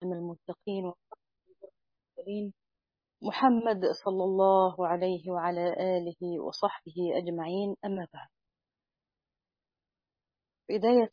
المتقين والمرسلين محمد صلى الله عليه وعلى آله وصحبه أجمعين، أما بعد. بداية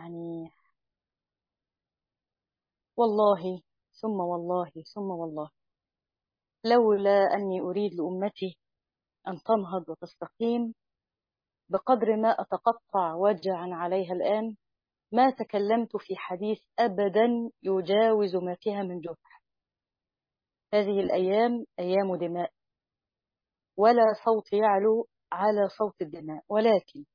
والله ثم والله ثم والله، لولا أني أريد لأمتي أن تنهض وتستقيم بقدر ما أتقطع وجعا عليها الآن، ما تكلمت في حديث أبدا يجاوز ما فيها من جرح. هذه الأيام أيام دماء، ولا صوت يعلو على صوت الدماء، ولكن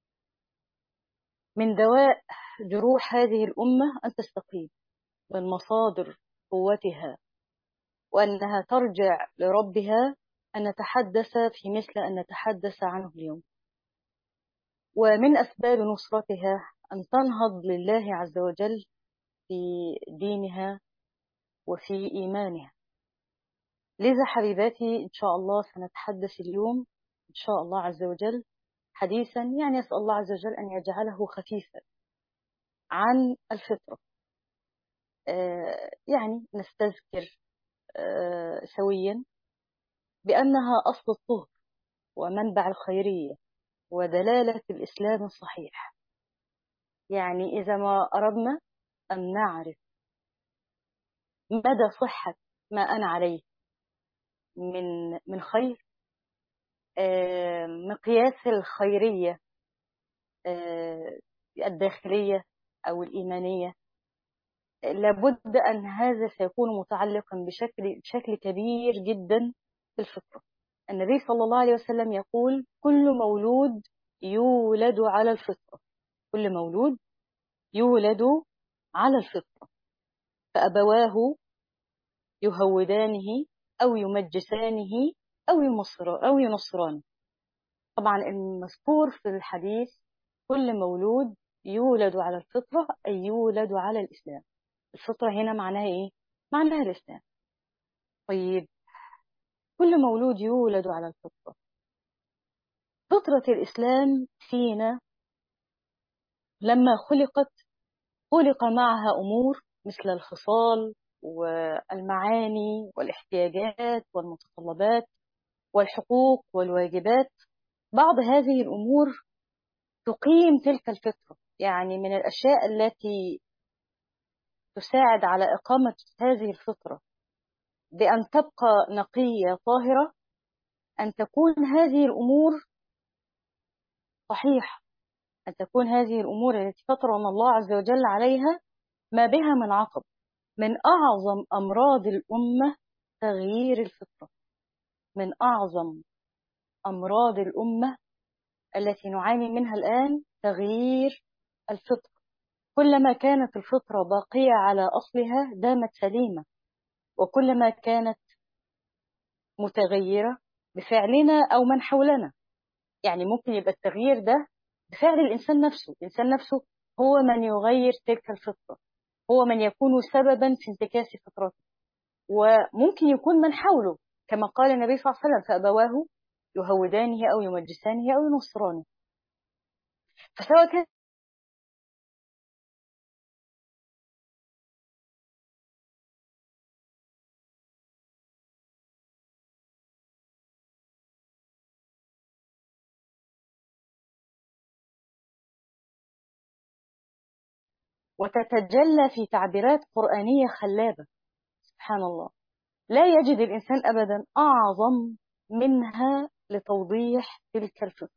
من دواء جروح هذه الأمة أن تستقيم من مصادر قوتها، وأنها ترجع لربها، أن نتحدث في مثل أن نتحدث عنه اليوم. ومن أسباب نصرتها أن تنهض لله عز وجل في دينها وفي إيمانها. لذا حبيباتي إن شاء الله سنتحدث اليوم إن شاء الله عز وجل حديثا، أسأل الله عز وجل أن يجعله خفيفا، عن الفطرة. نستذكر سويا بأنها أصل الطهر ومنبع الخيرية ودلالة الإسلام الصحيح. إذا ما أردنا أن نعرف مدى صحة ما أنا عليه من خير، مقياس الخيرية الداخلية أو الإيمانية، لابد أن هذا سيكون متعلقا بشكل كبير جدا بالفطرة. النبي صلى الله عليه وسلم يقول: كل مولود يولد على الفطرة، كل مولود يولد على الفطرة، فأبواه يهودانه أو يمجسانه أو ينصرانه. طبعا المذكور في الحديث كل مولود يولد على الفطرة، أي يولد على الإسلام. الفطرة هنا معناها إيه؟ معناها الإسلام. طيب، كل مولود يولد على الفطرة، فطرة الإسلام فينا لما خلق معها أمور مثل الخصال والمعاني والاحتياجات والمتطلبات والحقوق والواجبات. بعض هذه الأمور تقيم تلك الفطرة، من الأشياء التي تساعد على إقامة هذه الفطرة بأن تبقى نقية طاهرة، أن تكون هذه الأمور صحيحة، أن تكون هذه الأمور التي فطرنا الله عز وجل عليها ما بها من عقب. من أعظم أمراض الأمة تغيير الفطرة، من أعظم أمراض الأمة التي نعاني منها الآن تغيير الفطرة. كلما كانت الفطرة باقية على أصلها دامت سليمة، وكلما كانت متغيرة بفعلنا أو من حولنا. ممكن يبقى التغيير ده بفعل الإنسان نفسه، الإنسان نفسه هو من يغير تلك الفطرة، هو من يكون سببا في انتكاس فطرته. وممكن يكون من حوله، كما قال النبي صلى الله عليه وسلم: فأبواه يهودانه أو يمجسانه أو ينصرانه. فسواء كان وتتجلى في تعبيرات قرآنية خلابة، سبحان الله، لا يجد الإنسان أبدا أعظم منها لتوضيح تلك الفطرة.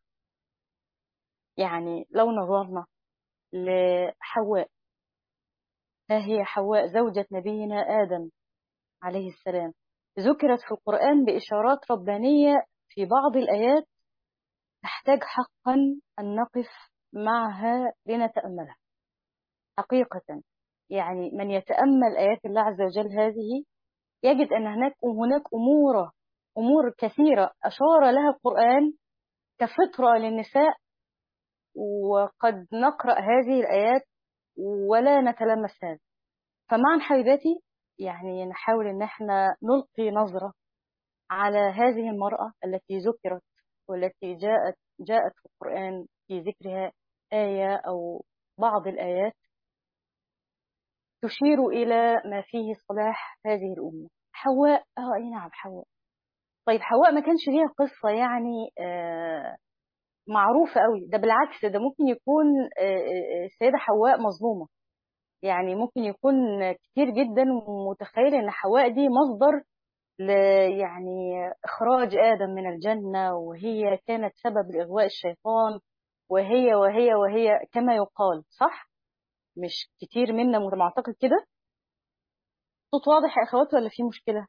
لو نظرنا لحواء، ها هي حواء زوجة نبينا آدم عليه السلام، ذكرت في القرآن بإشارات ربانية في بعض الآيات تحتاج حقا أن نقف معها لنتأملها حقيقة. من يتأمل آيات الله عز وجل هذه يجد أن هناك أمور كثيرة أشار لها القرآن كفطرة للنساء، وقد نقرأ هذه الآيات ولا نتلمس هذا. فمعا حبيباتي نحاول أن احنا نلقي نظرة على هذه المرأة التي ذكرت والتي جاءت في القرآن في ذكرها آية أو بعض الآيات، تشير إلى ما فيه صلاح هذه الأمة. حواء، أي نعم حواء. طيب حواء ما كانش ليها قصة يعني معروفة قوي، ده بالعكس، ده ممكن يكون السيدة حواء مظلومة. يعني ممكن يكون كتير جدا متخيل ان حواء دي مصدر ل يعني اخراج ادم من الجنة، وهي كانت سبب لاغواء الشيطان، وهي كما يقال، صح؟ مش كتير منا معتقد كده. صوت واضح يا اخوات ولا في مشكلة؟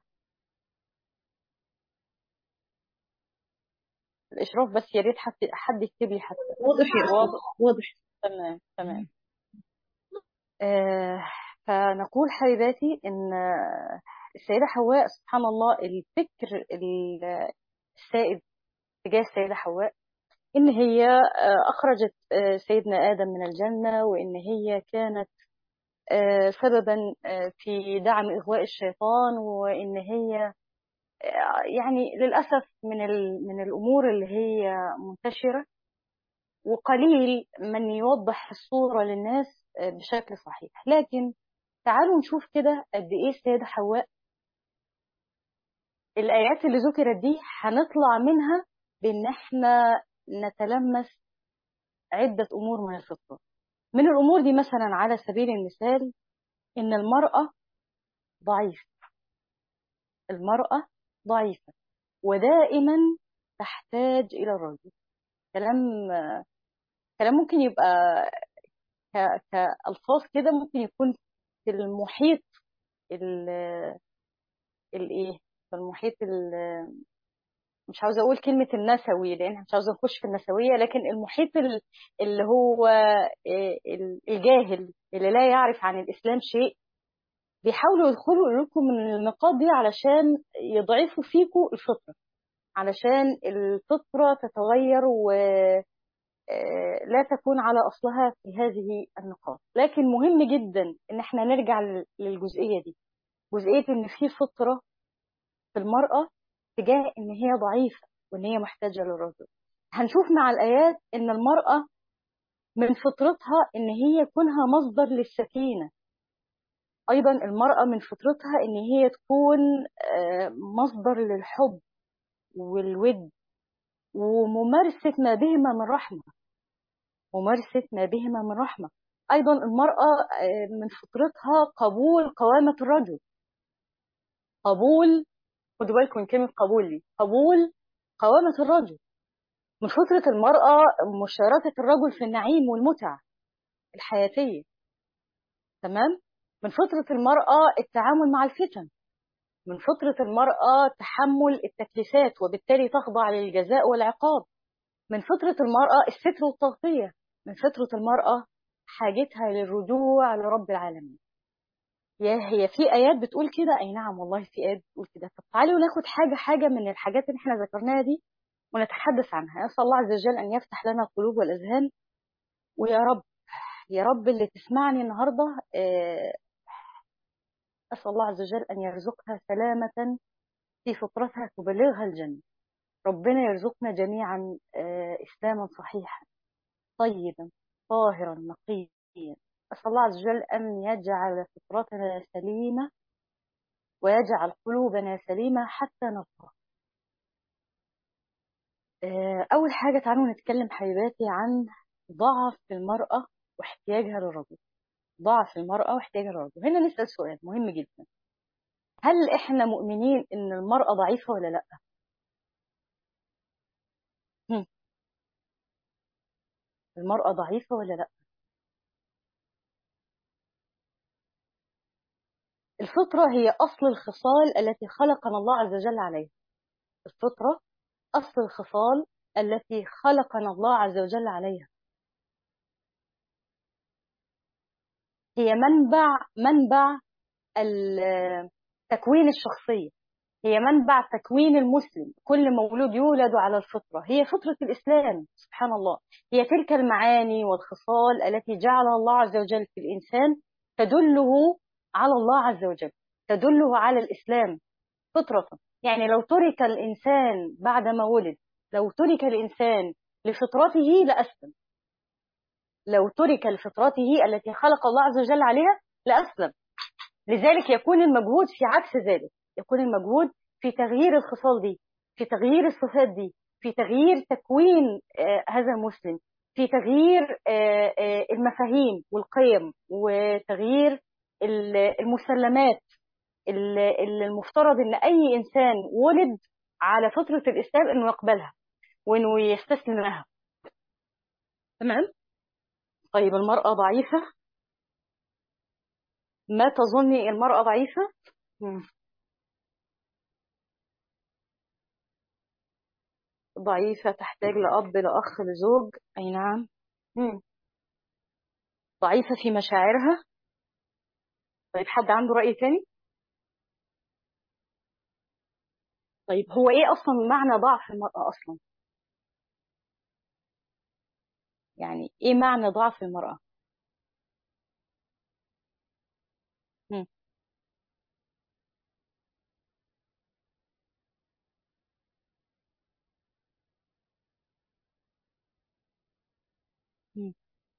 الاشراف بس، يا ريت حد يكتب لي حتى. واضح يا أختي، واضح. واضح. تمام تمام. آه فنقول حبيباتي ان السيدة حواء سبحان الله، الفكر السائد تجاه السيدة حواء إن هي أخرجت سيدنا آدم من الجنة، وإن هي كانت سببا في دعم إغواء الشيطان، وإن هي يعني للأسف من الأمور اللي هي منتشرة، وقليل من يوضح الصورة للناس بشكل صحيح. لكن تعالوا نشوف كده قد إيه السيدة حواء الآيات اللي ذكرت دي هنطلع منها بإن احنا نتلمس عدة أمور من الفطرة. من الأمور دي مثلا على سبيل المثال إن المرأة ضعيفة. المرأة ضعيفة ودائما تحتاج إلى الرجل. كلام كلام ممكن يبقى كألفاظ كده، ممكن يكون في المحيط الايه، في المحيط مش عاوزة أقول كلمة النسوي لأن مش عاوزة نخش في النسوية، لكن المحيط اللي هو الجاهل اللي لا يعرف عن الإسلام شيء، بيحاولوا يدخلوا لكم من النقاط دي علشان يضعفوا فيكم الفطرة، علشان الفطرة تتغير ولا تكون على أصلها في هذه النقاط. لكن مهم جدا إن احنا نرجع للجزئية دي، جزئية إن في فطرة في المرأة تجاه إن هي ضعيفة وإن هي محتاجة للرجل. هنشوف مع الآيات إن المرأة من فطرتها إن هي كونها مصدر للسكينة. أيضا المرأة من فطرتها إن هي تكون مصدر للحب والود وممارسة ما بهما من رحمة، ممارسة ما بهما من رحمة. أيضا المرأة من فطرتها قبول قوامة الرجل. قبول، خدوا بالكم من كلمة قبول دي، قبول قوامة الرجل. من فطرة المرأة مشاركة الرجل في النعيم والمتع الحياتية. تمام. من فطرة المرأة التعامل مع الفتن. من فطرة المرأة تحمل التكليفات وبالتالي تخضع للجزاء والعقاب. من فطرة المرأة الستر والتغطية. من فطرة المرأة حاجتها للرجوع لرب العالمين. هي في آيات بتقول كده، أي نعم والله في آيات بتقول كده. طب تعالوا ناخد حاجة من الحاجات اللي احنا ذكرناها دي ونتحدث عنها. أسأل الله عز وجل أن يفتح لنا القلوب والأذهان، ويا رب يا رب اللي تسمعني النهاردة أسأل الله عز وجل أن يرزقها سلامة في فطرتها تبلغها الجنة. ربنا يرزقنا جميعا إسلاما صحيحا طيبا طاهرا نقيا. أسأل الله عز وجل أن يجعل فطرتنا سليمة ويجعل قلوبنا سليمة حتى نرضى. أول حاجة تعالوا نتكلم حبيباتي عن ضعف المرأة واحتياجها للرجل. ضعف المرأة واحتياجها للرجل. هنا نسأل سؤال مهم جدا: هل إحنا مؤمنين إن المرأة ضعيفة ولا لأ؟ المرأة ضعيفة ولا لأ؟ الفطرة هي أصل الخصال التي خلقنا الله عز وجل عليها. الفطرة أصل الخصال التي خلقنا الله عز وجل عليها. هي منبع تكوين الشخصية، هي منبع تكوين المسلم. كل مولود يولد على الفطرة، هي فطرة الإسلام. سبحان الله، هي تلك المعاني والخصال التي جعلها الله عز وجل في الإنسان تدله على الله عز وجل، تدله على الإسلام فطرة. يعني لو ترك الإنسان بعد ما ولد، لو ترك الإنسان لفطرته لأسلم. لو ترك لفطرته التي خلق الله عز وجل عليها لأسلم. لذلك يكون المجهود في عكس ذلك، يكون المجهود في تغيير الخصال دي، في تغيير الصفات دي، في تغيير تكوين هذا المسلم، في تغيير المفاهيم والقيم، وتغيير المسلمات اللي المفترض ان اي انسان ولد على فطرة الاسلام انه يقبلها وانه يستسلم لها. تمام. طيب المرأة ضعيفة، ما تظني المرأة ضعيفة؟ مم. ضعيفة، تحتاج لأب، لأخ، لزوج، أي نعم. مم. ضعيفة في مشاعرها. طيب حد عنده رأي تاني؟ طيب هو إيه أصلا معنى ضعف المرأة أصلا؟ يعني إيه معنى ضعف المرأة؟ مم. مم.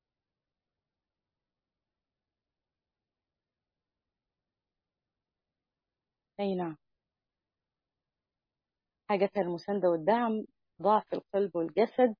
أي نعم. حاجتها المساندة والدعم، ضعف القلب والجسد.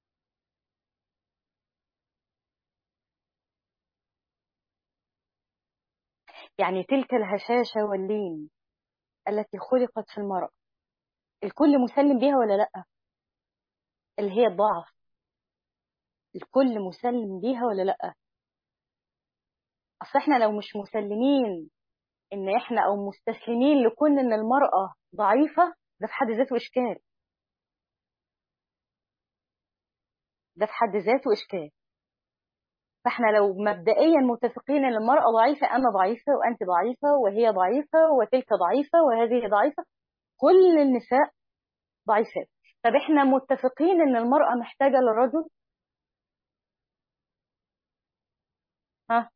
يعني تلك الهشاشة واللين التي خلقت في المرأة، الكل مسلم بيها ولا لأ؟ اللي هي الضعف، الكل مسلم بيها ولا لأ؟ أصل إحنا لو مش مسلمين إن إحنا أو مستسلمين لكون إن المرأة ضعيفة، ده في حد ذاته إشكال، ده في حد ذاته إشكال. فإحنا لو مبدئيا متفقين إن المرأة ضعيفة، أنا ضعيفة وأنت ضعيفة وهي ضعيفة وتلك ضعيفة وهذه ضعيفة، كل النساء ضعيفات. طب إحنا متفقين إن المرأة محتاجة للرجل؟ ها؟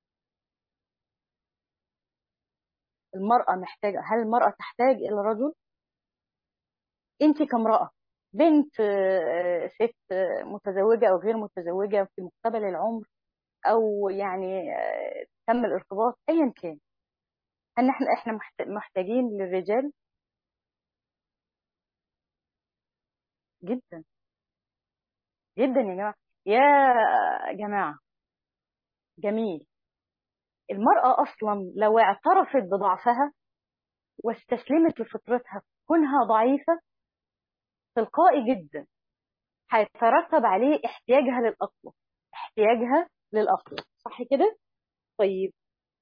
المرأة محتاجة، هل المرأة تحتاج إلى رجل؟ أنت كامرأة، بنت، ست، متزوجة أو غير متزوجة في مقتبل العمر، أو يعني تم الارتباط أيا كان، هل احنا محتاجين للرجال؟ جدا جدا يا جماعة. يا جماعة، جميل. المرأة أصلا لو اعترفت بضعفها واستسلمت لفطرتها كونها ضعيفة، تلقائي جدا هيترتب عليه احتياجها للأقوى، احتياجها للأقوى، صح كده؟ طيب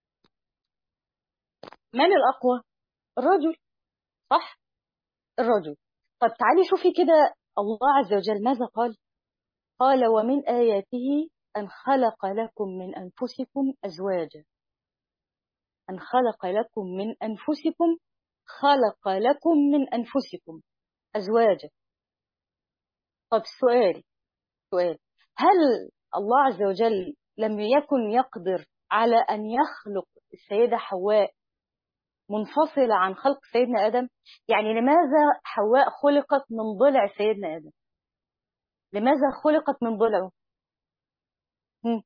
من الأقوى؟ الرجل، صح؟ الرجل. طب تعالي شوفي كده، الله عز وجل ماذا قال؟ قال ومن آياته أن خلق لكم من أنفسكم أزواجا، أن خلق لكم من أنفسكم، خلق لكم من أنفسكم أزواجا. طب سؤال، هل الله عز وجل لم يكن يقدر على أن يخلق السيدة حواء منفصلة عن خلق سيدنا آدم؟ يعني لماذا حواء خلقت من ضلع سيدنا آدم؟ لماذا خلقت من ضلعه؟ هم.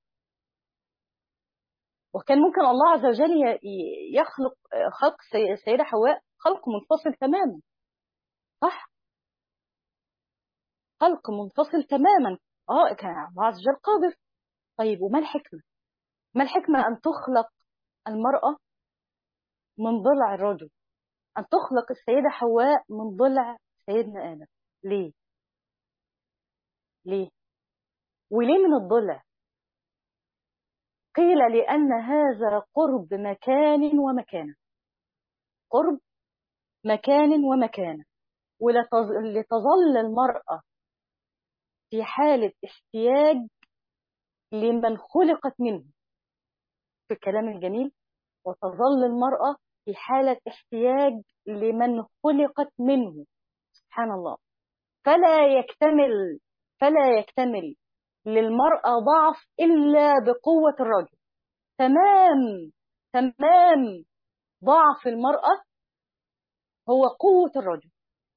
وكان ممكن الله عز وجل يخلق خلق السيدة حواء خلق منفصل تماما، صح؟ خلق منفصل تماما. اه كان الله عز وجل قادر. طيب وما الحكمة؟ ما الحكمة أن تخلق المرأة من ضلع الرجل، أن تخلق السيدة حواء من ضلع سيدنا آدم؟ ليه؟ ليه؟ وليه من الضلع؟ قيل لأن هذا قرب مكان ومكانة، قرب مكان ومكانة، ولتظل المرأة في حالة احتياج لمن خلقت منه، في الكلام الجميل، وتظل المرأة في حالة احتياج لمن خلقت منه، سبحان الله. فلا يكتمل للمرأة ضعف إلا بقوة الرجل. تمام، تمام. ضعف المرأة هو قوة الرجل،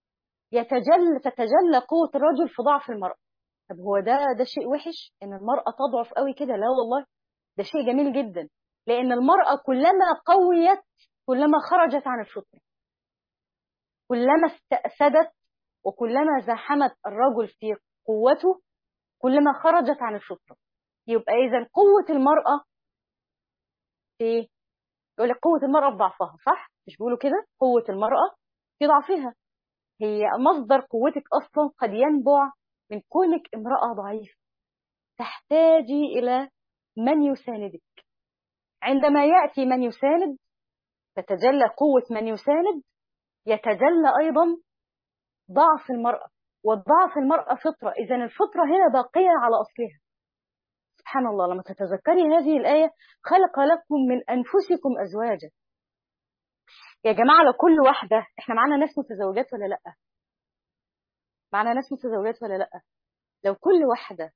تتجلى قوة الرجل في ضعف المرأة. طب هو ده شيء وحش إن المرأة تضعف قوي كده؟ لا والله، ده شيء جميل جدا. لأن المرأة كلما قويت كلما خرجت عن الفطرة، كلما استأسدت وكلما زاحمت الرجل في قوته كلما خرجت عن الفطرة. يبقى إذا قوة المرأة في، يقول لك قوة المرأة في ضعفها، صح؟ مش بيقولوا كده؟ قوة المرأة في ضعفها. هي مصدر قوتك أصلا قد ينبع من كونك امرأة ضعيفة تحتاجي إلى من يساندك. عندما يأتي من يساند تتجلى قوة من يساند، يتجلى أيضا ضعف المرأة، والضعف المرأة فطرة، إذا الفطرة هنا باقية على أصلها. سبحان الله، لما تتذكري هذه الآية خلق لكم من أنفسكم أزواجا. يا جماعة لو كل واحدة، احنا معانا ناس متزوجات ولا لأ؟ معانا ناس متزوجات ولا لأ؟ لو كل واحدة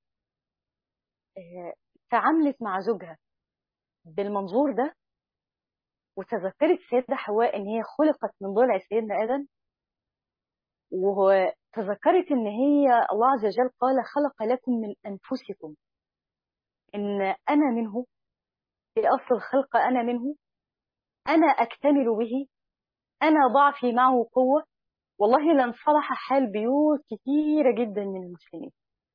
تعاملت مع زوجها بالمنظور ده، وتذكرت سيدة حواء ان هي خلقت من ضلع سيدنا آدم، وتذكرت ان هي الله عز وجل قال خلق لكم من أنفسكم، ان أنا منه، في أصل الخلق أنا منه، أنا أكتمل به، أنا ضعفي معه قوة، والله لانصلح حال بيوت كثيرة جدا من المسلمين.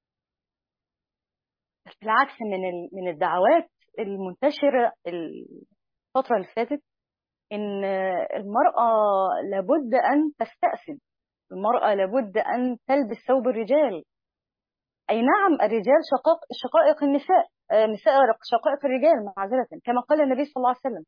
بس بالعكس، من الدعوات المنتشرة الفترة اللي فاتت إن المرأة لابد أن تستأسد، المرأة لابد أن تلبس ثوب الرجال. أي نعم، الرجال شقائق النساء، نساء شقائق الرجال معذرة، كما قال النبي صلى الله عليه وسلم.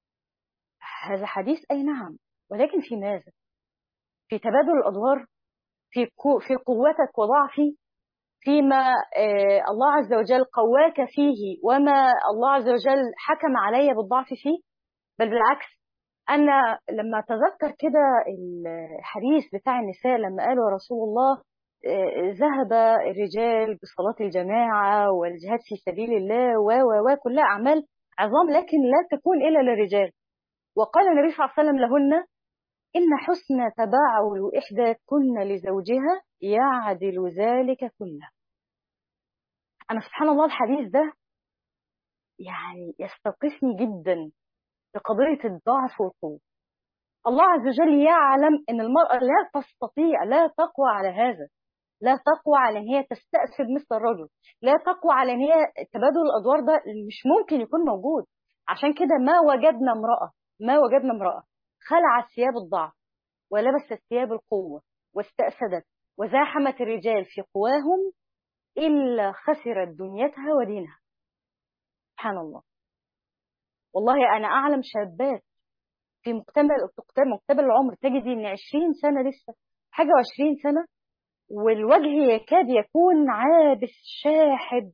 هذا حديث، أي نعم، ولكن في ماذا؟ في تبادل الأدوار، في قوتك وضعفي، فيما الله عز وجل قواك فيه وما الله عز وجل حكم علي بالضعف فيه. بل بالعكس، أنا لما أتذكر كده الحديث بتاع النساء لما قالوا يا رسول الله ذهب الرجال بصلاة الجماعة والجهاد في سبيل الله كلها أعمال عظام لكن لا تكون إلا للرجال، وقال النبي صلى الله عليه وسلم لهن إن حسن تباعل إحداكن لزوجها يعدل ذلك كله. أنا سبحان الله الحديث ده يعني يستوقفني جدا بقضية الضعف والقوة. الله عز وجل يعلم أن المرأة لا تستطيع، لا تقوى على هذا، لا تقوى على أن هي تستأسد مثل الرجل، لا تقوى على أن هي تبادل الأدوار ده مش ممكن يكون موجود. عشان كده ما وجدنا امرأة خلعت ثياب الضعف ولبست ثياب القوة واستأسدت وزاحمت الرجال في قواهم إلا خسرت دنيتها ودينها. سبحان الله. والله أنا أعلم شابات في مقتبل العمر تجدي إن 20 سنة لسه، حاجة و20 سنة، والوجه يكاد يكون عابس شاحب،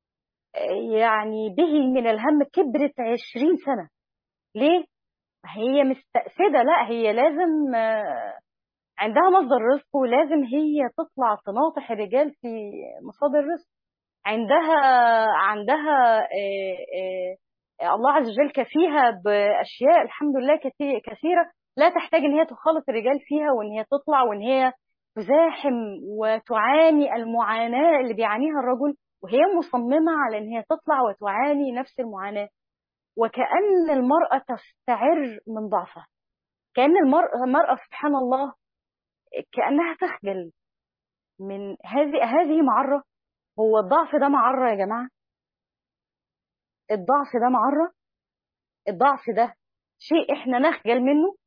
يعني به من الهم، كبرت 20 سنة. ليه؟ هي مستأسدة، لا هي لازم عندها مصدر رزق، ولازم هي تطلع تناطح الرجال في مصادر الرزق. عندها الله عز وجل كفيها بأشياء الحمد لله كثيرة لا تحتاج ان هي تخالط الرجال فيها، وان هي تطلع وان هي تزاحم وتعاني المعاناة اللي بيعانيها الرجل، وهي مصممة على ان هي تطلع وتعاني نفس المعاناة. وكأن المرأة تستعر من ضعفها، كأن المرأة سبحان الله كأنها تخجل من هذه معرة. هو الضعف ده معرة يا جماعة؟ الضعف ده معرة؟ الضعف ده شيء احنا نخجل منه؟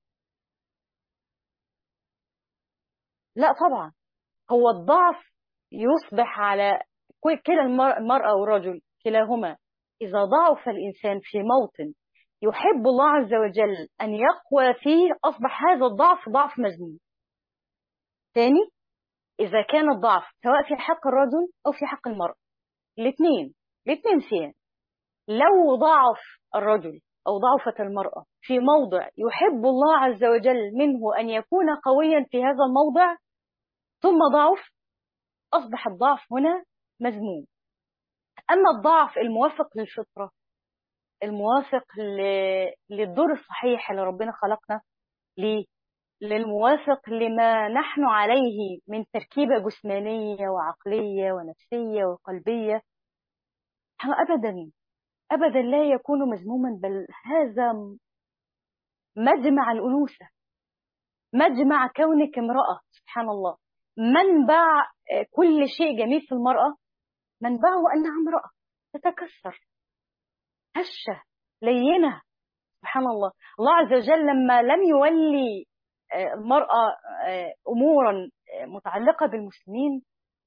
لا طبعا. هو الضعف يصبح على كلا المرأة والرجل كلاهما، إذا ضعف الإنسان في موطن يحب الله عز وجل أن يقوى فيه أصبح هذا الضعف ضعف مذموم. ثاني، إذا كان الضعف سواء في حق الرجل أو في حق المرأة، الاثنين سيان، لو ضعف الرجل أو ضعفت المرأة في موضع يحب الله عز وجل منه أن يكون قويا في هذا الموضع ثم ضعف، أصبح الضعف هنا مذموم. أما الضعف الموافق للفطرة، الموافق للدور الصحيح اللي ربنا خلقنا ليه، للموافق لما نحن عليه من تركيبة جسمانية وعقلية ونفسية وقلبية، أبدا أبدا لا يكون مذموما، بل هذا مجمع الأنوثة، مجمع كونك امرأة. سبحان الله، منبع كل شيء جميل في المرأة، منبعه أنها امرأة تتكسر، هشة، لينة. سبحان الله. الله عز وجل لما لم يولي المرأة أمورا متعلقة بالمسلمين،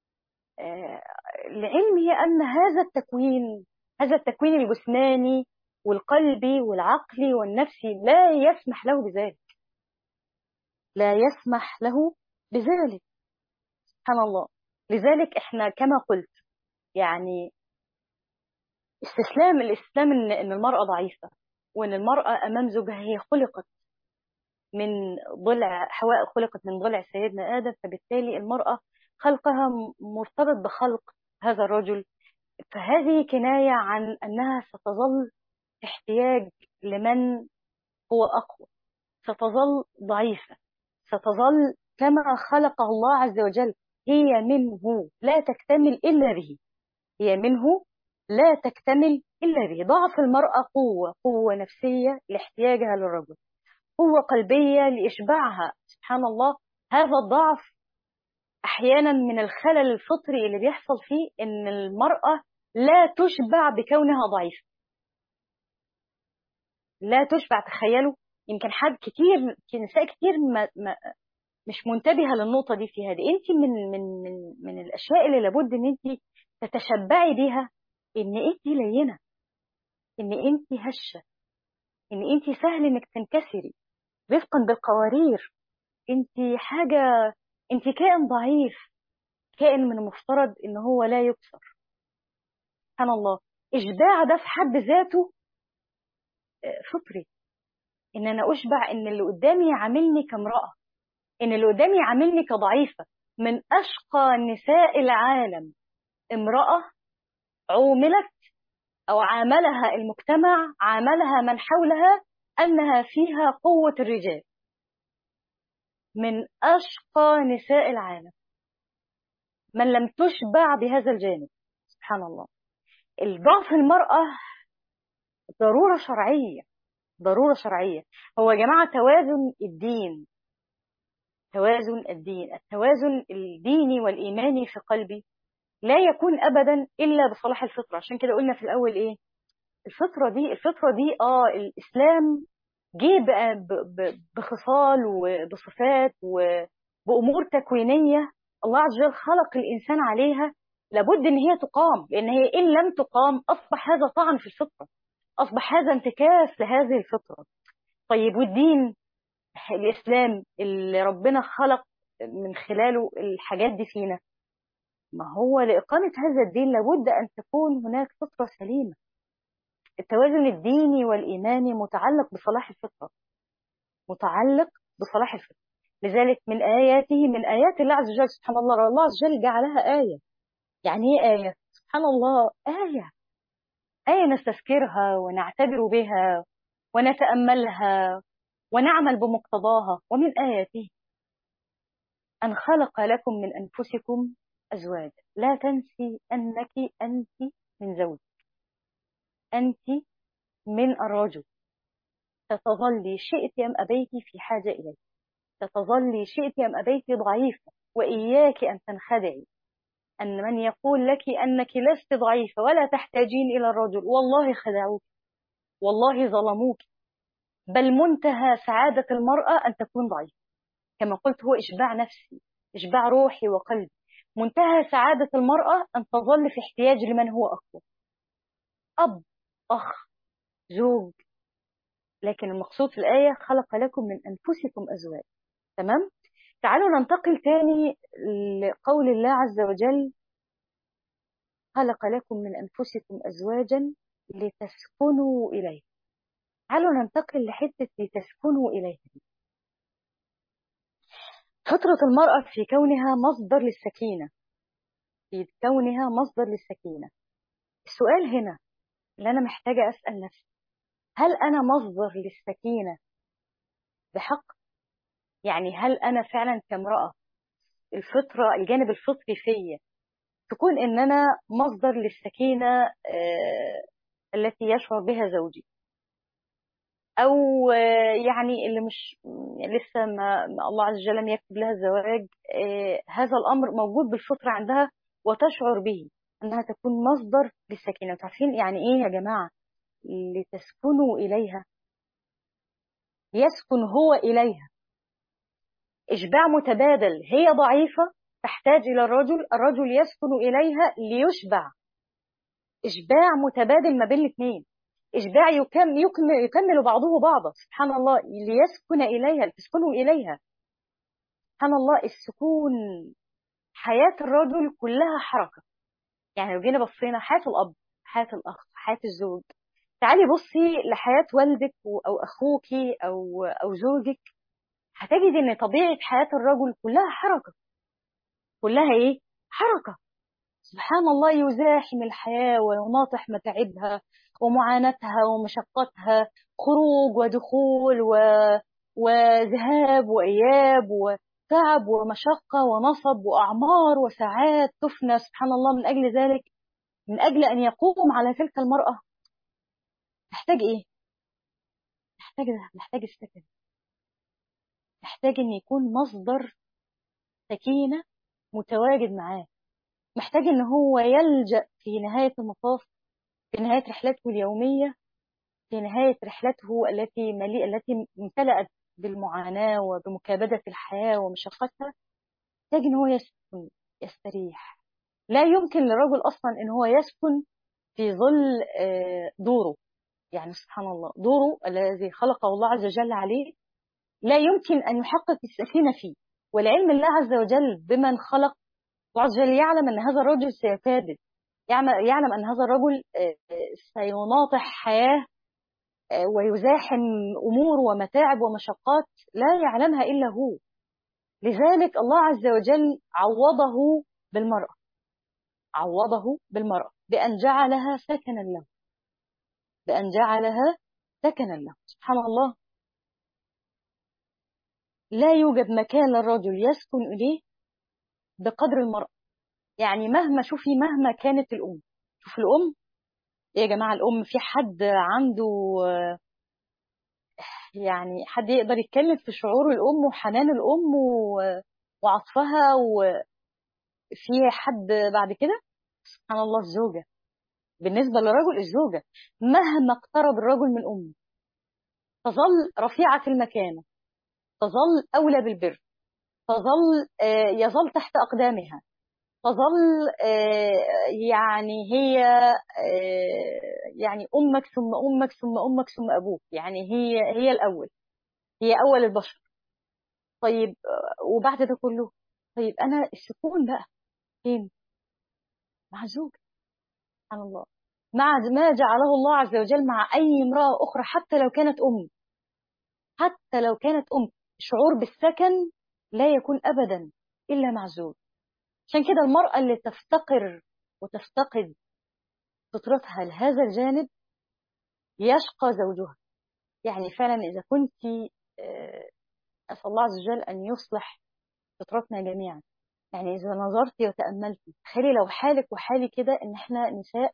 لعلمه أن هذا التكوين الجسماني والقلبي والعقلي والنفسي لا يسمح له بذلك، لا يسمح له بذلك. سبحان الله. لذلك احنا كما قلت يعني الاستسلام ان المرأة ضعيفة، وان المرأة امام زوجها هي خلقت من ضلع حواء، خلقت من ضلع سيدنا آدم، فبالتالي المرأة خلقها مرتبط بخلق هذا الرجل. فهذه كناية عن أنها ستظل في احتياج لمن هو أقوى، ستظل ضعيفة، ستظل كما خلق الله عز وجل، هي منه لا تكتمل إلا به، هي منه لا تكتمل إلا به. ضعف المرأة قوة نفسية لاحتياجها للرجل، قوة قلبية لإشباعها. سبحان الله. هذا الضعف أحيانا من الخلل الفطري اللي بيحصل فيه إن المرأة لا تشبع بكونها ضعيفة، لا تشبع. تخيلوا، يمكن حد كتير، نساء كتير مش منتبهة للنقطة دي في هذه. انت من الأشياء اللي لابد ان انت تتشبعي بيها ان انت لينة، ان انت هشة، ان انت سهل انك تنكسري رفقا بالقوارير. انت حاجة، انت كائن ضعيف، كائن من المفترض ان هو لا يكسر. سبحان الله. اشباع ده في حد ذاته فطري، ان انا اشبع ان اللي قدامي يعاملني كامرأة، ان اللي قدامي يعاملني كضعيفة. من اشقى نساء العالم امرأة عوملت او عاملها المجتمع، عاملها من حولها انها فيها قوة الرجال. من اشقى نساء العالم من لم تشبع بهذا الجانب. سبحان الله. الضعف المرأة ضرورة شرعية، ضرورة شرعية. هو يا جماعة توازن الدين، التوازن الديني والإيماني في قلبي لا يكون أبدا إلا بصلاح الفطرة. عشان كده قلنا في الأول إيه؟ الفطرة دي الإسلام جه بخصال وبصفات وبأمور تكوينية الله عز وجل خلق الإنسان عليها، لابد إن هي تقام، لأن هي إن لم تقام أصبح هذا طعن في الفطرة، أصبح هذا انتكاس لهذه الفطرة. طيب والدين الإسلام اللي ربنا خلق من خلاله الحاجات دي فينا، ما هو لإقامة هذا الدين لابد أن تكون هناك فطرة سليمة. التوازن الديني والإيماني متعلق بصلاح الفطرة، متعلق بصلاح الفطرة. لذلك من آيات الله عز وجل، سبحان الله، الله عز وجل جعلها آية. يعني إيه آية؟ سبحان الله، آية نستذكرها ونعتبر بها ونتأملها ونعمل بمقتضاها. ومن آياته أن خلق لكم من أنفسكم أزواجا. لا تنسي أنك أنت من زوج، أنت من الرجل، ستظلي شئت أم أبيت في حاجة إليه، ستظلي شئت أم أبيت ضعيفة، وإياك أن تنخدعي أن من يقول لك أنك لست ضعيفة ولا تحتاجين إلى الرجل، والله خدعوك، والله ظلموك. بل منتهى سعادة المرأة أن تكون ضعيفة، كما قلت هو إشباع نفسي، إشباع روحي وقلبي. منتهى سعادة المرأة أن تظل في احتياج لمن هو أقوى، أب، أخ، زوج. لكن المقصود في الآية خلق لكم من أنفسكم أزواج. تمام؟ تعالوا ننتقل تاني لقول الله عز وجل خلق لكم من أنفسكم أزواجا لتسكنوا إليه. تعالوا ننتقل لحتة لتسكنوا إليه. فطرة المرأة في كونها مصدر للسكينة، في كونها مصدر للسكينة. السؤال هنا اللي أنا محتاجة أسأل نفسي، هل أنا مصدر للسكينة بحق؟ يعني هل أنا فعلا كامرأة الفطرة، الجانب الفطري فيا تكون إن أنا مصدر للسكينة التي يشعر بها زوجي، أو يعني اللي مش لسه ما الله عز وجل لم يكتب لها الزواج، هذا الأمر موجود بالفطرة عندها وتشعر به، أنها تكون مصدر للسكينة. عارفين يعني إيه يا جماعة؟ لتسكنوا إليها، يسكن هو إليها، إشباع متبادل. هي ضعيفة تحتاج إلى الرجل، الرجل يسكن إليها ليشبع، إشباع متبادل ما بين الاثنين، إشباع يكمل بعضه بعضا. سبحان الله، ليسكن إليها، لتسكنوا إليها. سبحان الله، السكون، حياة الرجل كلها حركة. يعني لو جينا بصينا حياة الأب، حياة الأخ، حياة الزوج، تعالي بصي لحياة والدك أو أخوك أو زوجك، هتجد إن طبيعة حياة الرجل كلها حركة، كلها إيه؟ حركة. سبحان الله، يزاحم الحياة ويناطح متاعبها ومعاناتها ومشقتها، خروج ودخول وذهاب وإياب وتعب ومشقة ونصب وأعمار وساعات تفنى. سبحان الله، من أجل ذلك، من أجل أن يقوم على تلك المرأة، محتاج إيه؟ محتاج السكن، محتاج أن يكون مصدر سكينة متواجد معاه، محتاج أن هو يلجأ في نهاية المطاف، في نهاية رحلته اليومية، في نهاية رحلته التي امتلأت بالمعاناة وبمكابدة الحياة ومشقتها، محتاج أن هو يسكن، يستريح. لا يمكن للرجل أصلا أن هو يسكن في ظل دوره. يعني سبحان الله، دوره الذي خلقه الله عز وجل عليه لا يمكن أن يحقق السكينة فيه. والعلم الله عز وجل بمن خلق، الله عز وجل يعلم أن هذا الرجل سيكابد، يعلم أن هذا الرجل سيناطح حياة ويزاحم أمور ومتاعب ومشقات لا يعلمها إلا هو. لذلك الله عز وجل عوضه بالمرأة، عوضه بالمرأة بأن جعلها سكنا له، بأن جعلها سكنا له. سبحان الله، لا يوجد مكان للرجل يسكن إليه بقدر المرأة. يعني مهما شوفي، مهما كانت الأم، شوف الأم إيه يا جماعة، الأم في حد عنده يعني حد يقدر يتكلم في شعور الأم وحنان الأم وعطفها، وفي حد بعد كده؟ سبحان الله، الزوجة. بالنسبة للرجل، الزوجة مهما اقترب الرجل من أمه تظل رفيعة المكانة، تظل أولى بالبر، تظل يظل تحت أقدامها، تظل يعني هي يعني أمك ثم أمك ثم أمك ثم أبوك، يعني هي الأول، هي أول البشر. طيب وبعد ده كله، طيب أنا السكون بقى فين؟ مع الزوج. سبحان الله، مع ما جعله الله عز وجل مع أي امرأة أخرى، حتى لو كانت أم، حتى لو كانت أم، الشعور بالسكن لا يكون أبدا إلا مع الزوج. عشان كده المرأة اللي تفتقر وتفتقد فطرتها لهذا الجانب يشقى زوجها. يعني فعلا إذا كنت أسأل الله عز وجل أن يصلح فطرتنا جميعا. يعني إذا نظرتي وتأملتي، تخيلي لو حالك وحالي كده، إن إحنا نساء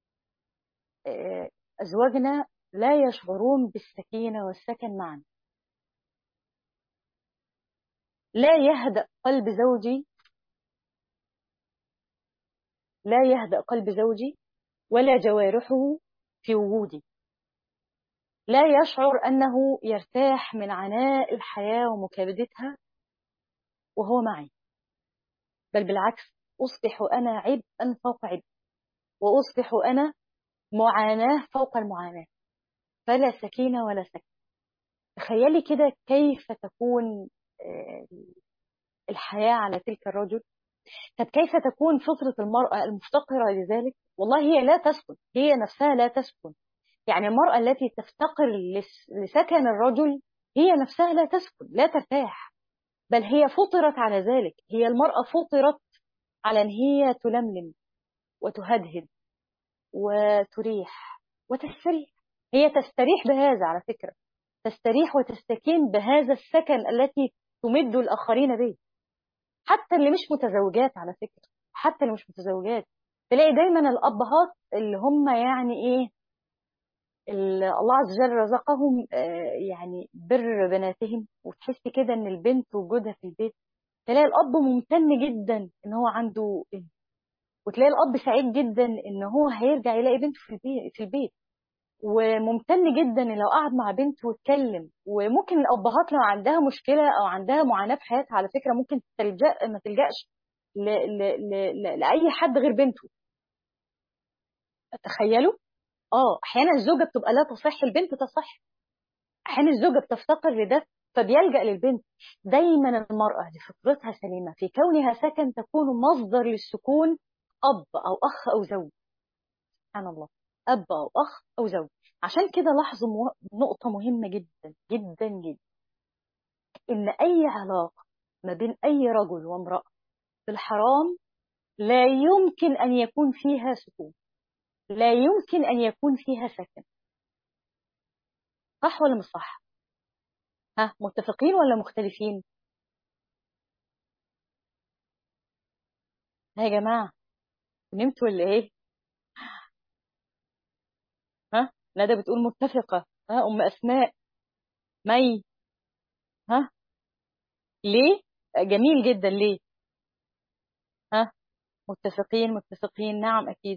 أزواجنا لا يشعرون بالسكينة والسكن معا. لا يهدأ قلب زوجي، لا يهدأ قلب زوجي ولا جوارحه في وجودي، لا يشعر أنه يرتاح من عناء الحياة ومكابدتها وهو معي، بل بالعكس، أصبح أنا عبئا فوق عبء، وأصبح أنا معاناة فوق المعاناة، فلا سكينة ولا سكن. تخيلي كده كيف تكون آه، الحياة على تلك الرجل. طب كيف تكون فطرة المرأة المفتقرة لذلك؟ والله هي لا تسكن، هي نفسها لا تسكن. يعني المرأة التي تفتقر لسكن الرجل هي نفسها لا تسكن، لا ترتاح، بل هي فطرت على ذلك. هي المرأة فطرت على أن هي تلملم وتهدهد وتريح وتستريح. هي تستريح بهذا على فكرة، تستريح وتستكين بهذا السكن التي تمد الآخرين به. حتى اللي مش متزوجات على فكرة، حتى اللي مش متزوجات، تلاقي دايما الأبهات اللي هم يعني إيه، الله عز وجل رزقهم يعني بر بناتهم، وتحسي كده ان البنت وجودها في البيت، تلاقي الاب ممتن جدا ان هو عنده ابن، وتلاقي الاب سعيد جدا ان هو هيرجع يلاقي بنته في البيت، وممتن جدا ان لو قعد مع بنته واتكلم. وممكن الابهات لو عندها مشكله او عندها معاناه في حياتها، على فكره ممكن ما تلجاش لاي حد غير بنته. تخيلوا. احيانا الزوجه بتبقى لا تصح، البنت تصح. احيانا الزوجه بتفتقر لده فبيلجأ للبنت. دايما المرأة لفطرتها سليمة في كونها سكن تكون مصدر للسكون، أب أو أخ أو زوج. سبحان الله. أب أو أخ أو زوج. عشان كده لاحظوا نقطة مهمة جدا جدا جدا، إن أي علاقة ما بين أي رجل وامرأة في الحرام لا يمكن أن يكون فيها سكون، لا يمكن أن يكون فيها سكن. صح ولا مش صح؟ ها، متفقين ولا مختلفين؟ ها يا جماعة، نمتوا ولا إيه؟ ها، ندى بتقول متفقة. ها، أم أسماء، مي، ها، ليه؟ جميل جدا، ليه؟ ها، متفقين متفقين، نعم أكيد.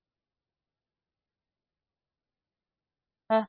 ها،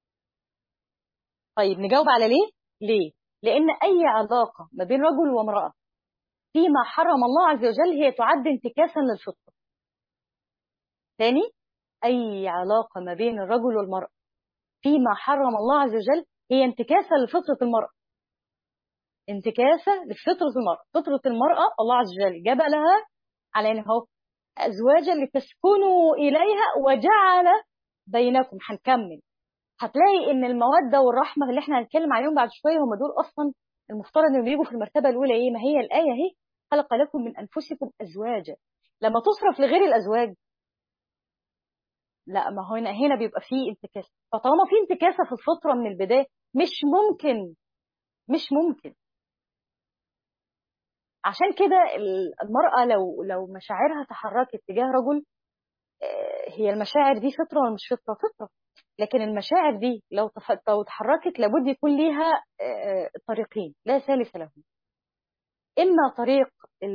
طيب نجاوب على ليه؟ ليه؟ لأن أي علاقة ما بين رجل وامرأة فيما حرم الله عز وجل هي تعد انتكاسا للفطرة. ثاني، أي علاقة ما بين الرجل والمرأة فيما حرم الله عز وجل هي انتكاسة لفطرة المرأة، انتكاسة لفطرة المرأة. فطرة المرأة الله عز وجل جبلها على إن هو أزواجا لتسكنوا إليها وجعل بينكم. هنكمل، هتلاقي إن المودة والرحمة اللي احنا هنتكلم عليهم بعد شوية هم دول أصلا المفترض إنهم بيجوا في المرتبة الأولى. إيه؟ ما هي الآية أهي، خلق لكم من أنفسكم أزواجا. لما تصرف لغير الأزواج، لا، ما هو هنا بيبقى فيه انتكاسة. فطالما في انتكاسة في الفطرة من البداية، مش ممكن، مش ممكن. عشان كده المرأة لو مشاعرها تحركت تجاه رجل، هي المشاعر دي فطرة ولا مش فطرة؟ فطرة. لكن المشاعر دي لو اتحركت لابد يكون ليها طريقين لا ثالث لهم. إما طريق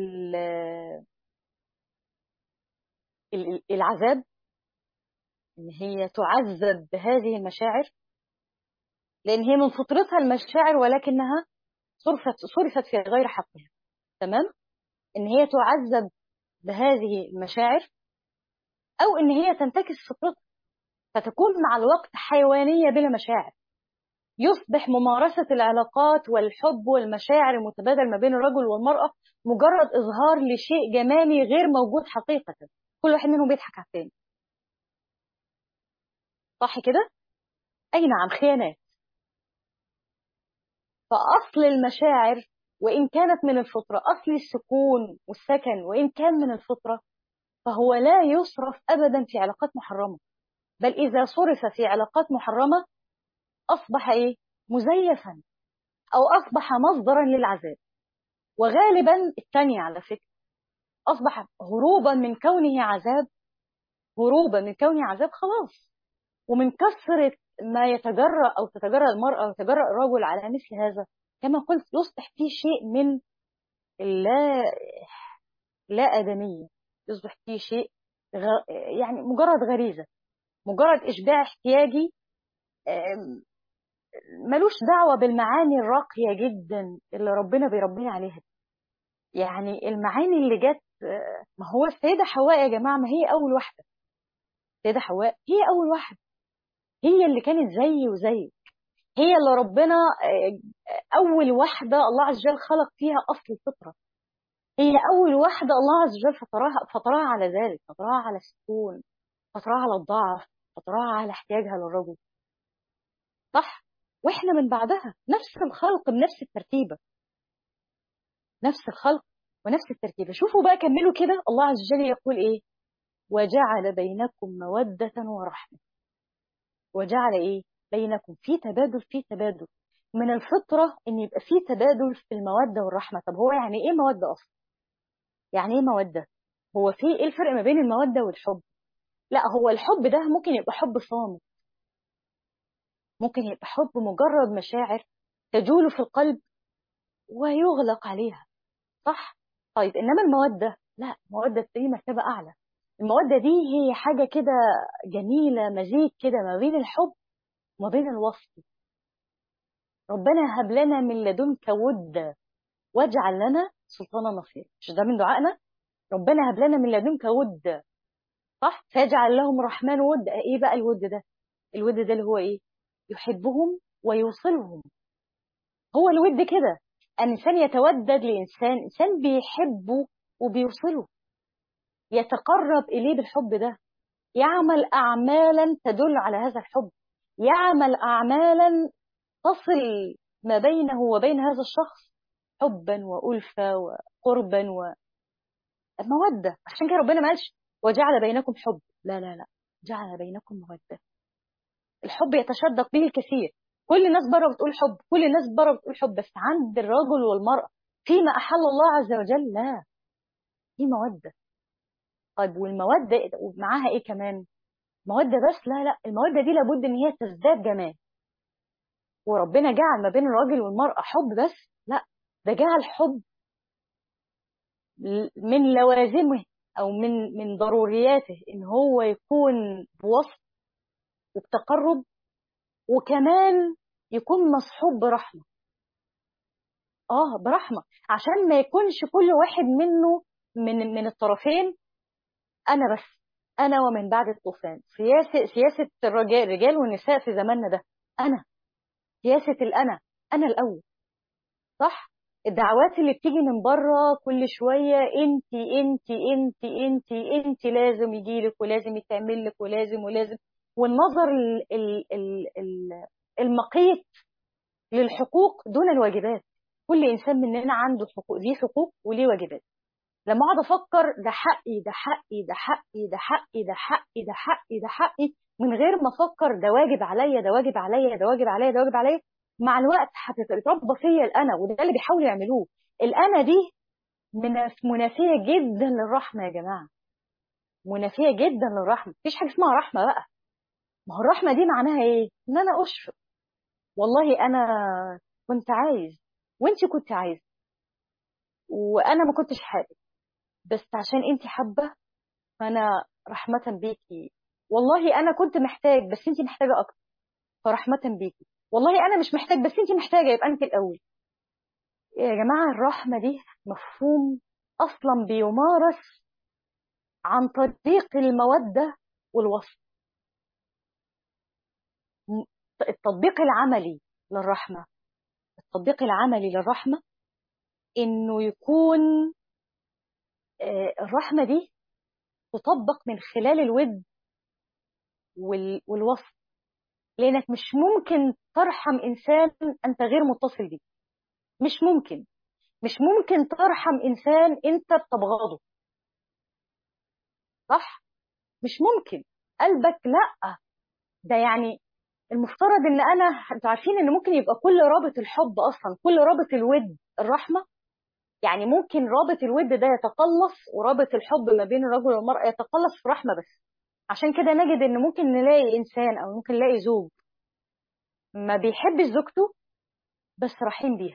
العذاب، إن هي تعذب بهذه المشاعر، لأن هي من فطرتها المشاعر ولكنها صرفت في غير حقها. تمام. إن هي تعذب بهذه المشاعر، أو إن هي تنتكس فطرتها فتكون مع الوقت حيوانية بلا مشاعر. يصبح ممارسة العلاقات والحب والمشاعر المتبادل ما بين الرجل والمرأة مجرد إظهار لشيء جمالي غير موجود حقيقة. كل واحد منهم بيضحك على الثاني. صح كده؟ أي نعم، خيانات. فأصل المشاعر وإن كانت من الفطرة، أصل السكون والسكن وإن كان من الفطرة، فهو لا يصرف أبدا في علاقات محرمة. بل إذا صرف في علاقات محرمة أصبح إيه؟ مزيفا، أو أصبح مصدرا للعذاب. وغالبا الثانية على فكرة، أصبح هروبا من كونه عذاب، هروبا من كونه عذاب خلاص. ومن كثرة ما يتجرأ أو تتجرأ المرأة أو يتجرأ الرجل على مثل هذا، كما قلت يصبح فيه شيء من اللا لا آدمية. يصبح فيه شيء غ... يعني مجرد غريزة، مجرد إشباع احتياجي، آم، ملوش دعوة بالمعاني الراقية جدا اللي ربنا بيربينا عليها. يعني المعاني اللي جت، ما هو السيدة حواء يا جماعة، ما هي أول واحدة. السيدة حواء هي أول واحدة، هي اللي كانت زي وزي، هي اللي ربنا أول واحدة الله عز وجل خلق فيها أصل الفطرة. هي أول واحدة الله عز وجل فطرها على ذلك، فطرها على السكون، فطرها على الضعف، فطرها على احتياجها للرجل. صح. واحنا من بعدها نفس الخلق بنفس الترتيبة، نفس الخلق ونفس الترتيبة. شوفوا بقى، كملوا كده. الله عز وجل يقول إيه؟ وجعل بينكم مودة ورحمة. وجعل إيه؟ بينكم، في تبادل، في تبادل. من الفطرة إن يبقى في تبادل في المودة والرحمة. طب هو يعني إيه مودة أصلا؟ يعني إيه مودة؟ هو في إيه الفرق ما بين المودة والحب؟ لا، هو الحب ده ممكن يبقى حب صامت، ممكن يبقى حب مجرد مشاعر تجول في القلب ويغلق عليها، صح؟ طيب إنما المودة لا، المودة دي مرتبة أعلى. المودة دي هي حاجة كده جميلة، مزيج كده ما بين الحب وما بين الوصف. ربنا هب لنا من لدنك ودا واجعل لنا سلطانا نصيرا، مش ده من دعائنا؟ ربنا هب لنا من لدنك ودا، صح؟ فيجعل لهم الرحمن ودا. ايه بقى الود ده؟ الود ده اللي هو ايه؟ يحبهم ويوصلهم. هو الود كده، انسان يتودد لانسان، انسان بيحبه وبيوصله، يتقرب اليه بالحب ده، يعمل اعمالا تدل على هذا الحب، يعمل اعمالا تصل ما بينه وبين هذا الشخص حبا وألفة وقربا ومودة. عشان كده ربنا ما قالش وجعل بينكم حب، لا لا لا، جعل بينكم مودة. الحب يتشدق به الكثير، كل الناس بره بتقول حب، كل الناس بره بتقول حب، بس عند الرجل والمرأة فيما أحل الله عز وجل لا، في مودة. طيب والمودة معاها إيه كمان؟ مودة بس؟ لا لا، المودة دي لابد إن هي تزداد جمال. وربنا جعل ما بين الراجل والمرأة حب بس؟ لا، ده جعل حب من لوازمه او من ضرورياته ان هو يكون بوصف وبتقرب، وكمان يكون مصحوب برحمه. اه برحمه، عشان ما يكونش كل واحد منه من الطرفين انا بس، انا ومن بعد الطوفان. سياسه الرجال والنساء في زماننا ده، انا، سياسه الانا، انا الاول، صح؟ الدعوات اللي بتيجي من بره كل شوية انت انت انت انت انت لازم يجيلك ولازم يتعمل لك ولازم ولازم، والنظر المقيت للحقوق دون الواجبات. كل انسان مننا عنده حقوق، ليه حقوق وليه واجبات. لما اقعد افكر ده حقي ده حقي ده حقي ده حقي ده حقي ده حقي ده حقي، من غير ما افكر ده واجب عليا ده واجب عليا ده واجب عليا ده واجب عليا، مع الوقت هتتربى فيا الانا. وده اللي بيحاولوا يعملوه. الانا دي منافيه جدا للرحمه يا جماعه، منافيه جدا للرحمه. مفيش حاجه اسمها رحمه بقى. ما هو الرحمه دي معناها ايه؟ ان انا اشفق. والله انا كنت عايز وانت كنت عايزه وانا ما كنتش حابب، بس عشان انت حابه فأنا رحمة بيكي. والله أنا كنت محتاج بس أنت محتاجة أكتر، فرحمة بيكي. والله أنا مش محتاج بس أنت محتاجة، يبقى أنت الأول. يا جماعة الرحمة دي مفهوم أصلا بيمارس عن طريق المودة والوصف. م- التطبيق العملي للرحمة، التطبيق العملي للرحمة إنه يكون الرحمة دي تطبق من خلال الود والوصف. لأنك مش ممكن ترحم إنسان أنت غير متصل بيه، مش ممكن. مش ممكن ترحم إنسان أنت بتبغضه، صح؟ مش ممكن. قلبك لأ. ده يعني المفترض إن أنتوا عارفين إن ممكن يبقى كل رابط الحب أصلا، كل رابط الود الرحمة. يعني ممكن رابط الود ده يتقلص، ورابط الحب ما بين الرجل والمرأة يتقلص في رحمة بس. عشان كده نجد إن ممكن نلاقي إنسان أو ممكن نلاقي زوج ما بيحبش زوجته بس رحيم بيها،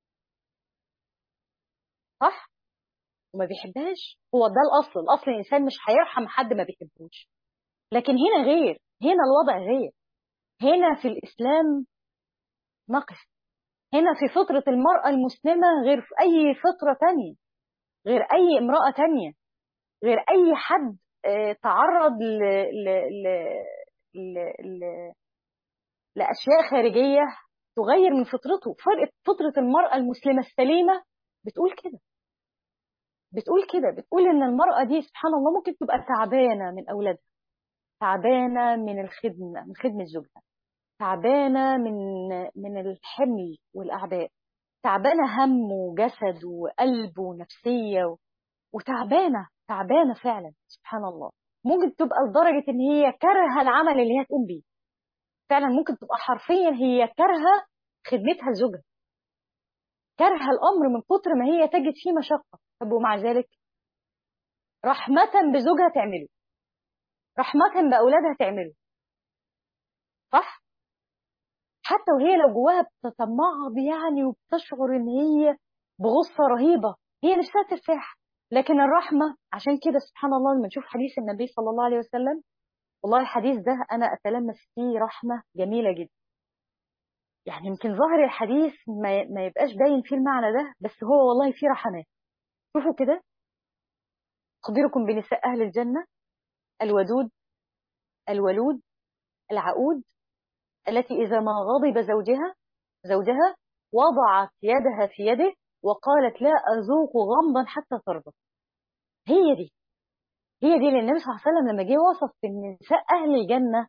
صح؟ وما بيحبهاش. هو ده الأصل، الأصل الإنسان مش هيرحم حد ما بيحبوش. لكن هنا غير، هنا الوضع غير. هنا في الإسلام نقص، هنا في فطرة المرأة المسلمة غير في أي فطرة تانية، غير أي امرأة تانية، غير أي حد تعرض ل... ل... لأشياء خارجية تغير من فطرته. فرق فطرة المرأة المسلمة السليمة بتقول كده، بتقول كده، بتقول إن المرأة دي سبحان الله ممكن تبقى تعبانة من أولادها، تعبانة من الخدمة، من خدمة زوجها، تعبانة من الحمل والأعباء، تعبانة هم وجسد وقلب ونفسية وتعبانة، تعبانة فعلا سبحان الله. ممكن تبقى لدرجة إن هي كارهة العمل اللي هي تقوم بيه، فعلا ممكن تبقى حرفيا هي كارهة خدمتها لزوجها، كارهة الأمر من كتر ما هي تجد فيه مشقة. طب ومع ذلك رحمة بزوجها تعمله، رحمة بأولادها تعمله، صح؟ حتى وهي لو جواها بتتمعض يعني وبتشعر ان هي بغصة رهيبة، هي نفسها ترتاح. لكن الرحمة، عشان كده سبحان الله لما نشوف حديث النبي صلى الله عليه وسلم، والله الحديث ده انا اتلمس فيه رحمة جميلة جدا. يعني يمكن ظاهر الحديث ما يبقاش باين فيه المعنى ده، بس هو والله فيه رحمات. شوفوا كده: أخبركم بنساء أهل الجنة: الودود، الولود، العقود، التي إذا ما غضب زوجها وضعت يدها في يده وقالت: لا أذوق غمضا حتى ترضى. هي دي، هي دي اللي النبي صلى الله عليه وسلم لما جه وصف نساء أهل الجنة: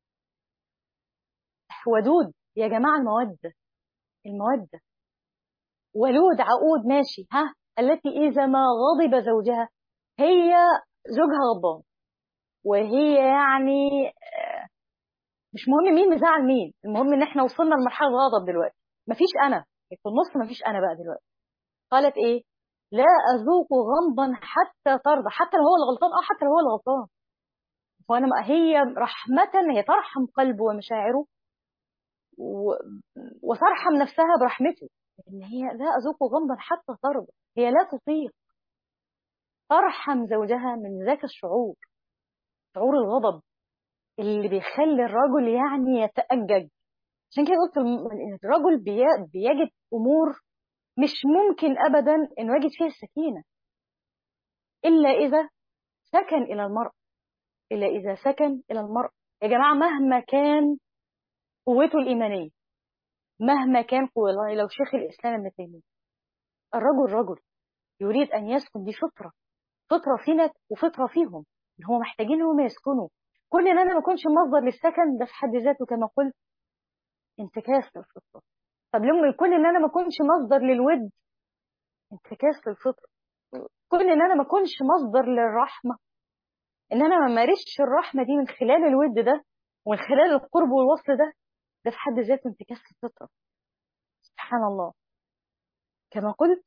ودود يا جماعة، المودة، المودة. ولود، عقود، ماشي، ها، التي إذا ما غضب زوجها، هي زوجها غضبان، وهي يعني مش مهم مين مزعل مين، المهم ان احنا وصلنا لمرحله غضب دلوقتي، مفيش انا في النص، مفيش انا بقى دلوقتي. قالت ايه؟ لا اذوق غمضا حتى ترضى. حتى لو هو الغلطان، حتى لو هو الغلطان، وانا هي رحمه، هي ترحم قلبه ومشاعره و... وترحم نفسها برحمته، ان هي لا اذوق غمضا حتى ترضى. هي لا تطيق، ترحم زوجها من ذاك الشعور، شعور الغضب اللي بيخلي الرجل يعني يتأجج. عشان كده قلت الرجل بيجد امور مش ممكن ابدا انه يجد فيها السكينه الا اذا سكن الى المرء، الا اذا سكن الى المرء. يا جماعه مهما كان قوته الايمانيه، مهما كان قوه، والله لو شيخ الاسلام ابن تيميه، الرجل رجل يريد ان يسكن، دي فطره، فطره فينا وفطره فيهم، ان هو محتاجين هم يسكنوا. كل ان انا ما اكونش مصدر للسكن ده في حد ذاته كما قلت انتكاس للفطره. طب لما كل ان انا ما اكونش مصدر للود، انتكاس للفطره. كل ان انا ما اكونش مصدر للرحمه، ان انا ما مارسش الرحمه دي من خلال الود ده ومن خلال القرب والوصل ده، ده في حد ذاته انتكاس الفطره. سبحان الله. كما قلت: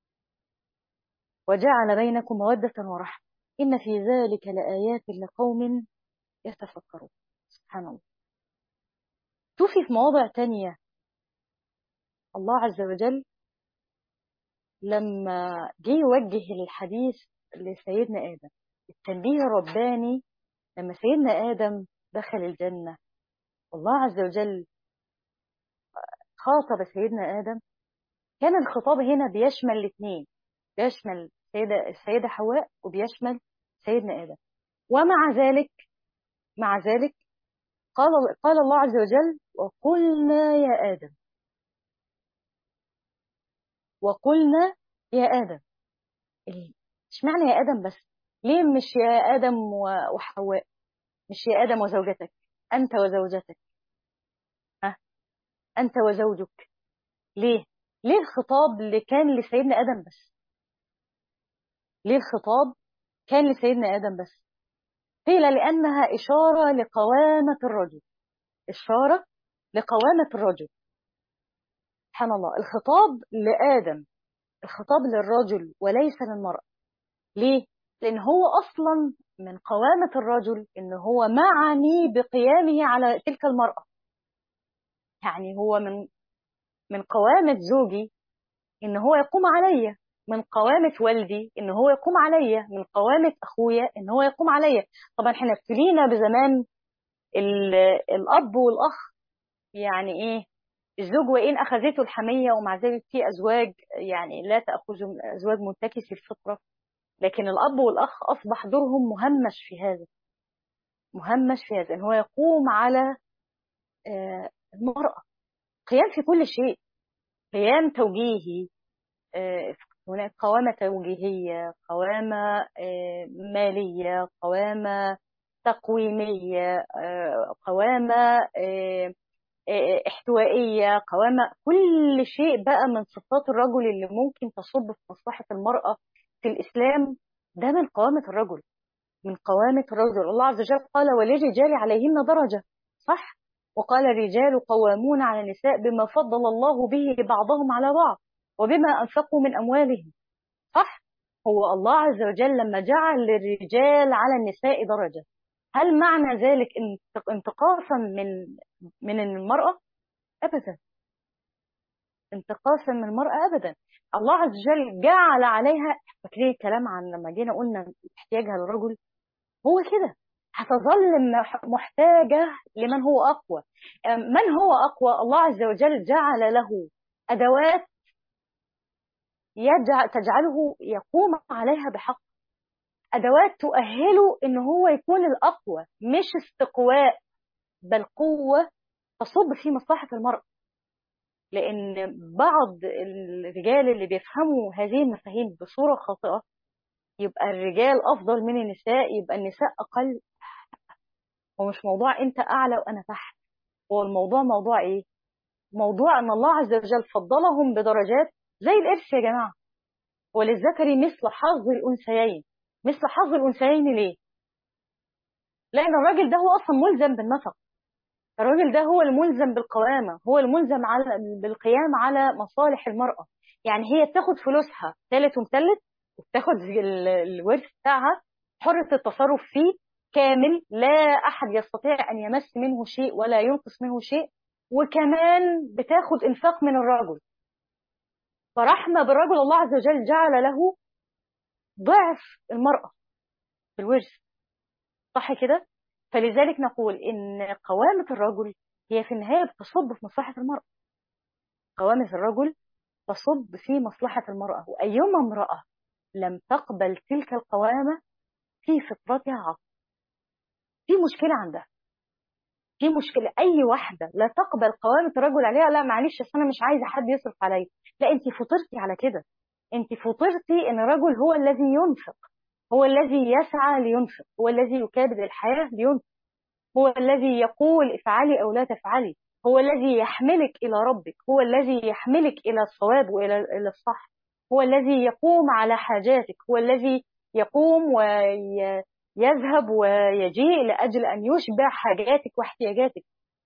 وجعل بينكم موده ورحمه ان في ذلك لآيات لقوم يتفكرون. سبحان الله. شوفي في مواضع تانية الله عز وجل لما جه يوجه الحديث لسيدنا آدم، التنبيه الرباني، لما سيدنا آدم دخل الجنة والله عز وجل خاطب سيدنا آدم، كان الخطاب هنا بيشمل الاثنين، بيشمل السيدة حواء وبيشمل سيدنا آدم. ومع ذلك، مع ذلك قال الله عز وجل: وقلنا يا آدم، وقلنا يا آدم. اشمعنى يا آدم بس؟ ليه مش يا آدم وحواء؟ مش يا آدم وزوجتك، أنت وزوجتك، ها، أنت وزوجك؟ ليه؟ ليه الخطاب اللي كان لسيدنا آدم بس؟ ليه الخطاب كان لسيدنا آدم بس؟ قيل لأنها إشارة لقوامة الرجل، إشارة لقوامة الرجل. سبحان الله، الخطاب لآدم، الخطاب للرجل وليس للمرأة. ليه؟ لأن هو أصلا من قوامة الرجل إن هو معني بقيامه على تلك المرأة. يعني هو من قوامة زوجي إن هو يقوم عليا، من قوامة والدي إن هو يقوم عليا، من قوامة أخويا إن هو يقوم عليا. طبعا احنا ابتلينا بزمان الأب والأخ، يعني إيه؟ الزوج وإن أخذته الحمية، ومع ذلك في أزواج يعني لا تأخذهم، أزواج منتكسي الفطرة، لكن الأب والأخ أصبح دورهم مهمش في هذا، مهمش في هذا، إن هو يقوم على المرأة، قيام في كل شيء، قيام توجيهي. هناك قوامة توجيهية، قوامة مالية، قوامة تقويمية، قوامة احتوائية، قوامة كل شيء بقى من صفات الرجل اللي ممكن تصب في مصلحة المرأة في الإسلام، ده من قوامة الرجل، من قوامة الرجل. الله عز وجل قال: وللرجال عليهن درجة، صح؟ وقال: الرجال قوامون على النساء بما فضل الله به بعضهم على بعض وبما أنفقوا من أموالهم، صح؟ هو الله عز وجل لما جعل للرجال على النساء درجة، هل معنى ذلك انتقاصا من المرأة؟ أبدا. انتقاصا من المرأة أبدا. الله عز وجل جعل عليها، فاكرين الكلام عن لما جينا قلنا احتياجها للرجل، هو كده هتظل محتاجة لمن هو أقوى. من هو أقوى؟ الله عز وجل جعل له أدوات تجعله يقوم عليها بحق، أدوات تؤهله إن هو يكون الأقوى، مش استقواء بل قوة تصب في مصلحة المرأة. لأن بعض الرجال اللي بيفهموا هذه المفاهيم بصورة خاطئة، يبقى الرجال أفضل من النساء، يبقى النساء أقل. هو مش موضوع أنت أعلى وأنا تحت، هو الموضوع موضوع إيه؟ موضوع أن الله عز وجل فضلهم بدرجات زي الإرث يا جماعة. وللذكر مثل حظ الأنثيين. مثل حظ الأنثيين ليه؟ لأن الراجل ده هو أصلا ملزم بالنفق، الراجل ده هو الملزم بالقوامة، هو الملزم بالقيام على مصالح المرأة. يعني هي بتاخد فلوسها ثالث ومثلث، وبتاخد الورث بتاعها حرة التصرف فيه كامل، لا أحد يستطيع أن يمس منه شيء ولا ينقص منه شيء، وكمان بتاخد إنفاق من الرجل. فرحمة بالرجل الله عز وجل جعل له ضعف المرأة في الورث، صح كده؟ فلذلك نقول إن قوامة الرجل هي في النهاية بتصب في مصلحة المرأة. قوامة الرجل تصب في مصلحة المرأة، وأيما امرأة لم تقبل تلك القوامة في فطرتها عقل، في مشكلة عندها، في مشكلة. أي واحدة لا تقبل قوامة الرجل عليها، لا معلش أنا مش عايزة حد يصرف عليا، لا أنت فطرتي على كده. أنت فطرتي إن الرجل هو الذي ينفق، هو الذي يسعى لينفق، هو الذي يكابد الحياة لينفق، هو الذي يقول افعلي أو لا تفعلي، هو الذي يحملك إلى ربك، هو الذي يحملك إلى الصواب وإلى الصح، هو الذي يقوم على حاجاتك، هو الذي يقوم ويذهب ويجيء لأجل أن يشبع حاجاتك واحتياجاتك.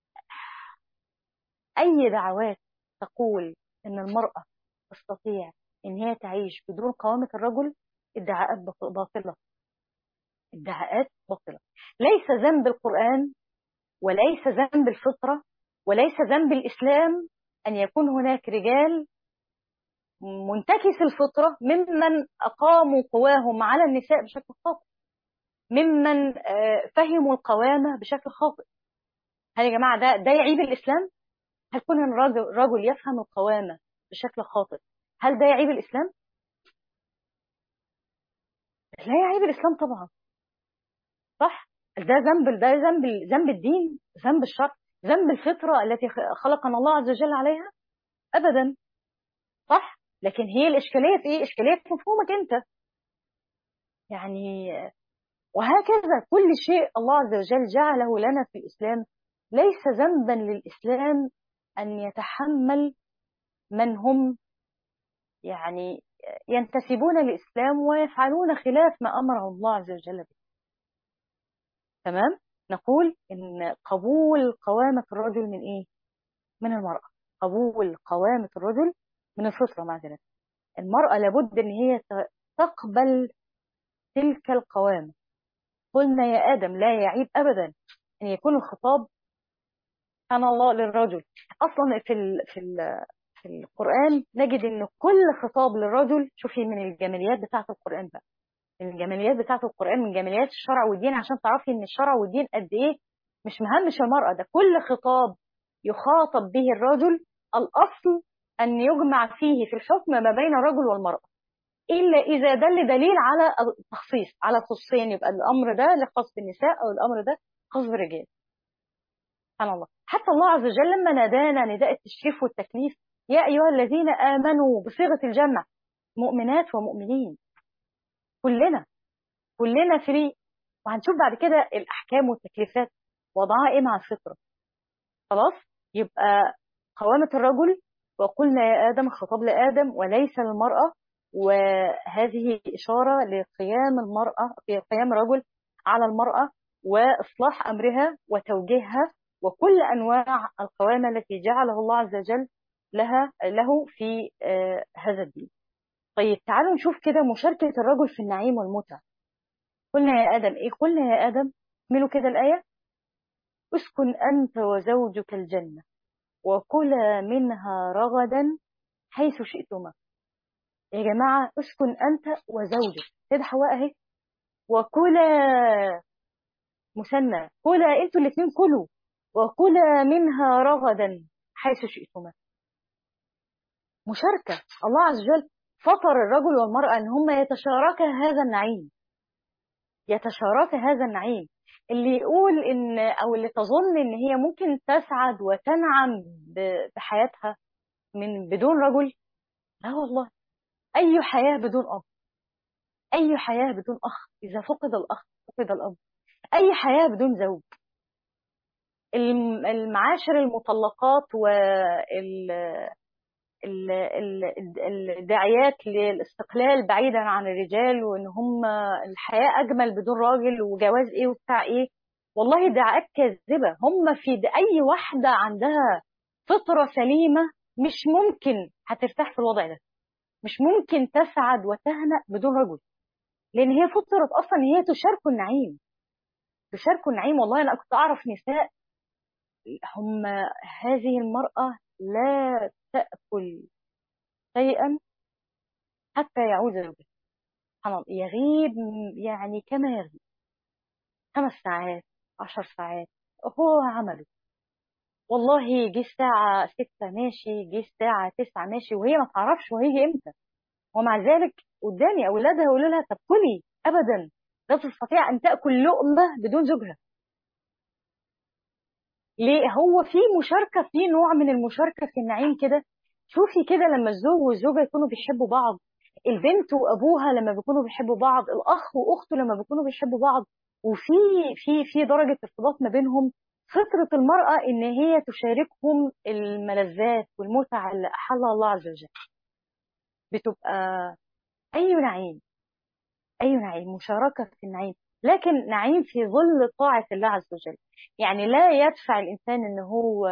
أي دعوات تقول إن المرأة تستطيع إن هي تعيش بدون قوامة الرجل ادعاءات باطلة، ادعاءات باطلة. ليس ذنب القرآن وليس ذنب الفطرة وليس ذنب الإسلام أن يكون هناك رجال منتكس الفطرة ممن أقاموا قواهم على النساء بشكل خاطئ، ممن فهموا القوامة بشكل خاطئ. هل يا جماعة ده يعيب الإسلام؟ هل كون الرجل يفهم القوامة بشكل خاطئ هل ده يعيب الإسلام؟ لا يعيب الإسلام طبعا، صح؟ ده ذنب الدين، ذنب الشرع، ذنب الفطرة التي خلقنا الله عز وجل عليها؟ أبدا، صح؟ لكن هي الإشكالية في إيه؟ إشكالية في مفهومك أنت يعني. وهكذا كل شيء الله عز وجل جعله لنا في الإسلام ليس ذنبا للإسلام أن يتحمل من هم يعني ينتسبون للإسلام ويفعلون خلاف ما أمره الله عز وجل به. تمام؟ نقول إن قبول قوامة الرجل من إيه؟ من المرأة. قبول قوامة الرجل من الفطرة معذرة. المرأة لابد إن هي تقبل تلك القوامة. قلنا يا آدم لا يعيب أبدا أن يكون الخطاب سبحان الله للرجل. أصلا في القرآن نجد أن كل خطاب للرجل، شوفي من الجماليات بتاعة القرآن بقى، من الجماليات بتاعة القرآن، من جماليات الشرع والدين، عشان تعرفي أن الشرع والدين قد إيه مش مهمش المرأة. ده كل خطاب يخاطب به الرجل الأصل أن يجمع فيه في الحكم ما بين الرجل والمرأة، إلا إذا دل دليل على التخصيص، على خصوصين، يبقى الأمر ده خاص بالنساء أو الأمر ده خاص بالرجال. سبحان الله. حتى الله عز وجل لما نادانا نداء التشريف والتكليف يا أيها الذين آمنوا بصيغة الجمع، مؤمنات ومؤمنين، كلنا فري. وهنشوف بعد كده الأحكام والتكليفات وضعها إيه مع الفطرة. خلاص، يبقى قوامة الرجل، وقلنا يا آدم، خطاب لآدم وليس للمرأة، وهذه إشارة لقيام المرأة في قيام الرجل على المرأة وإصلاح أمرها وتوجيهها وكل أنواع القوامة التي جعله الله عز وجل له في هذا الدين. طيب تعالوا نشوف كده مشاركة الرجل في النعيم والمتع. قلنا يا آدم إيه؟ قلنا يا آدم اكملوا كده الآية: اسكن أنت وزوجك الجنة وكلا منها رغدا حيث شئتما. يا جماعة اسكن أنت وزوجك، سيدة حواء أهي، وكلا مثنى، كلا انتوا الاثنين كلوا، وكلا منها رغدا حيث شئتما. مشاركة. الله عز وجل فطر الرجل والمرأة ان هم يتشاركا هذا النعيم، يتشاركا هذا النعيم. اللي يقول ان او اللي تظن ان هي ممكن تسعد وتنعم بحياتها من بدون رجل، لا والله. اي حياة بدون اب، اي حياة بدون اخ، اذا فقد الاخ فقد الاب. اي حياة بدون زوج. المعاشر المطلقات والداعيات للاستقلال بعيدا عن الرجال، وان هم الحياة اجمل بدون راجل، وجواز ايه وبتاع ايه، والله دعاءات كاذبة. هم في اي واحدة عندها فطرة سليمة مش ممكن هترتاح في الوضع ده، مش ممكن تسعد وتهنأ بدون رجل، لان هي فطرت اصلا هي تشارك النعيم، تشارك النعيم. والله انا كنت اعرف نساء هم هذه المرأة لا تأكل شيئا حتى يعود زوجها، سبحان الله، يغيب يعني كما يغيب 5 ساعات 10 ساعات هو عمله. والله جه الساعة 6 ماشي، جه الساعة 9 ماشي، وهي ما تعرفش وهيجي امتى، ومع ذلك قدامي أولادها يقولوا لها طب كلي. أبدا، لا تستطيع أن تأكل لقمة بدون زوجها. ليه؟ هو في مشاركة، في نوع من المشاركة في النعيم كده. شوفي كده لما الزوج والزوجة يكونوا بيحبوا بعض، البنت وأبوها لما بيكونوا بيحبوا بعض، الأخ وأخته لما بيكونوا بيحبوا بعض، وفي في درجة ارتباط ما بينهم، فطرة المرأة إن هي تشاركهم الملذات والمتع اللي أحلها الله عز وجل. بتبقى أي نعيم، أي نعيم، مشاركة في النعيم، لكن نعيم في ظل طاعة الله عز وجل. يعني لا يدفع الإنسان إن هو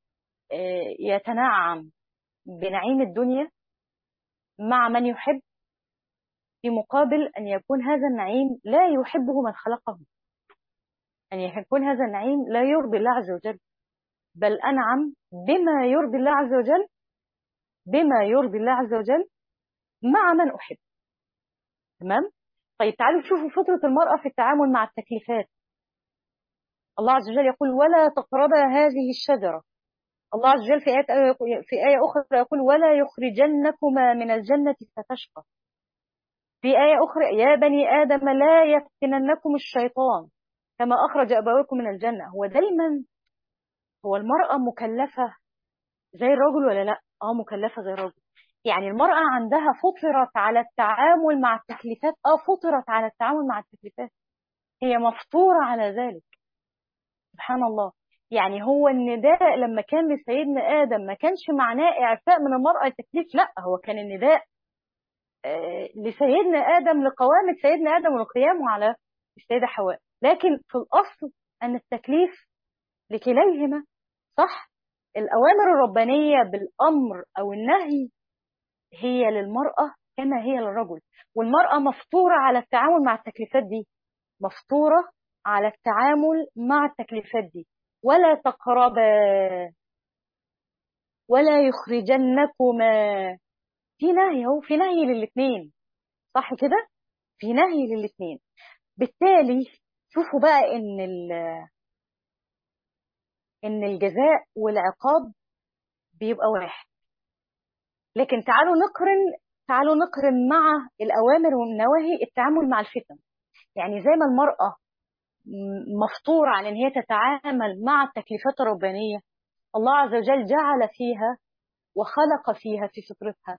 يتنعم بنعيم الدنيا مع من يحب، في مقابل أن يكون هذا النعيم لا يحبه من خلقه، أن يكون هذا النعيم لا يرضي الله عز وجل، بل أنعم بما يرضي الله عز وجل، بما يرضي الله عز وجل مع من أحب. تمام؟ طيب تعالوا شوفوا فطرة المرأة في التعامل مع التكليفات. الله عز وجل يقول ولا تقربا هذه الشجرة. الله عز وجل في آية أخرى يقول ولا يخرجنكما من الجنة فتشقى. في آية أخرى يا بني آدم لا يفتننكم الشيطان كما أخرج أبويكم من الجنة. هو دايما، هو المرأة مكلفة زي الرجل ولا لا؟ مكلفة زي الرجل. يعني المرأة عندها فطرت على التعامل مع التكليفات، فطرت على التعامل مع التكليفات، هي مفطورة على ذلك. سبحان الله. يعني هو النداء لما كان لسيدنا آدم ما كانش معناه إعفاء من المرأة التكليف، لا، هو كان النداء لسيدنا آدم لقوامة سيدنا آدم وقيامه على السيدة حواء، لكن في الأصل أن التكليف لكليهما. صح؟ الأوامر الربانية بالأمر أو النهي هي للمرأة كما هي للرجل، والمرأة مفطورة على التعامل مع التكليفات دي، مفطورة على التعامل مع التكليفات دي. ولا تقربا ولا يخرجنكما، في نهي، اهو في نهي للاثنين، صح كده؟ في نهي للاثنين. بالتالي شوفوا بقى ان الجزاء والعقاب بيبقى واحد. لكن تعالوا نقرن مع الاوامر والنواهي التعامل مع الفتن. يعني زي ما المرأة مفطورة عن ان هي تتعامل مع التكليفات الربانية، الله عز وجل جعل فيها وخلق فيها في فطرتها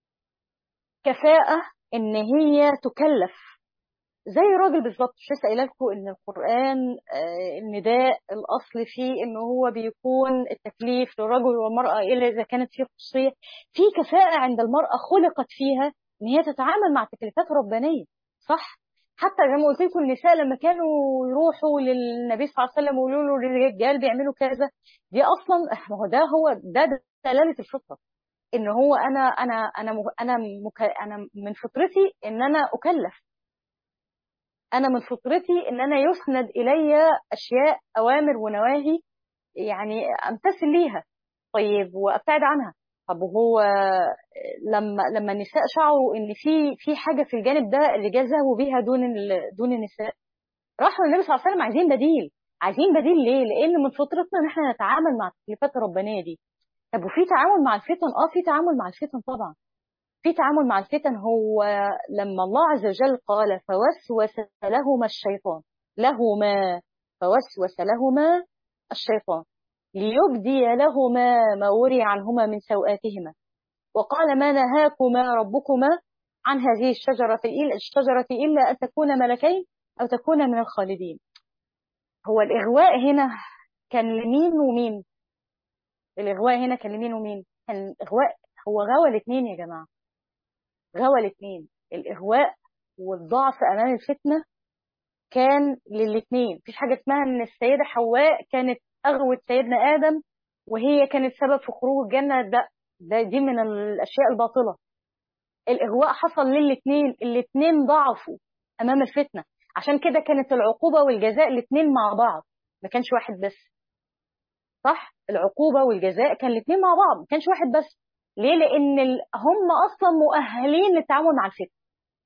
كفاءة ان هي تكلف زي الراجل بالظبط. مش لسه قايله لكم ان القران النداء الاصل فيه ان هو بيكون التكليف للرجل والمراه الا اذا كانت فيه خصوصيه. في كفاءه عند المراه خلقت فيها ان هي تتعامل مع التكليفات الربانيه، صح؟ حتى زي ما قلت لكم النساء لما كانوا يروحوا للنبي صلى الله عليه وسلم ويقولوا له الرجال بيعملوا كذا، دي اصلا ما هو ده دلاله الفطره، ان هو انا من فطرتي ان انا اكلف، انا من فطرتي ان انا يسند الي اشياء اوامر ونواهي يعني امتثل ليها. طيب وابتعد عنها. طب وهو لما النساء شعروا ان في حاجه في الجانب ده الرجال ذهبوا بيها دون النساء، راحوا للنبي صلى الله عليه وسلم عايزين بديل. عايزين بديل ليه؟ لان من فطرتنا ان احنا نتعامل مع التكليفات الربانيه دي. طب وفي تعامل مع الفتن؟ اه في تعامل مع الفتن طبعا، في تعامل مع الفتن. هو لما الله عز وجل قال فوسوس لهما الشيطان، لهما، فوسوس لهما الشيطان ليبدي لهما ما وري عنهما من سوآتهما وقال ما نهاكما ربكما عن هذه الشجرة إلا أن تكونا ملكين أو تكونا من الخالدين. هو الإغواء هنا كان لمين ومين؟ الإغواء هنا كان لمين ومين؟ كان الإغواء هو غوى الاثنين يا جماعة، غوى الاثنين. الإغواء والضعف أمام الفتنة كان للاثنين. مفيش حاجة اسمها إن السيدة حواء كانت أغوت سيدنا آدم وهي كانت سبب في خروج الجنة. دي من الأشياء الباطلة. الإغواء حصل للاثنين، الاثنين ضعفوا أمام الفتنة. عشان كده كانت العقوبة والجزاء الاثنين مع بعض، ما كانش واحد بس. صح؟ العقوبة والجزاء كان الاثنين مع بعض، ما كانش واحد بس. ليه؟ لأن هم أصلا مؤهلين للتعامل مع الفتنة.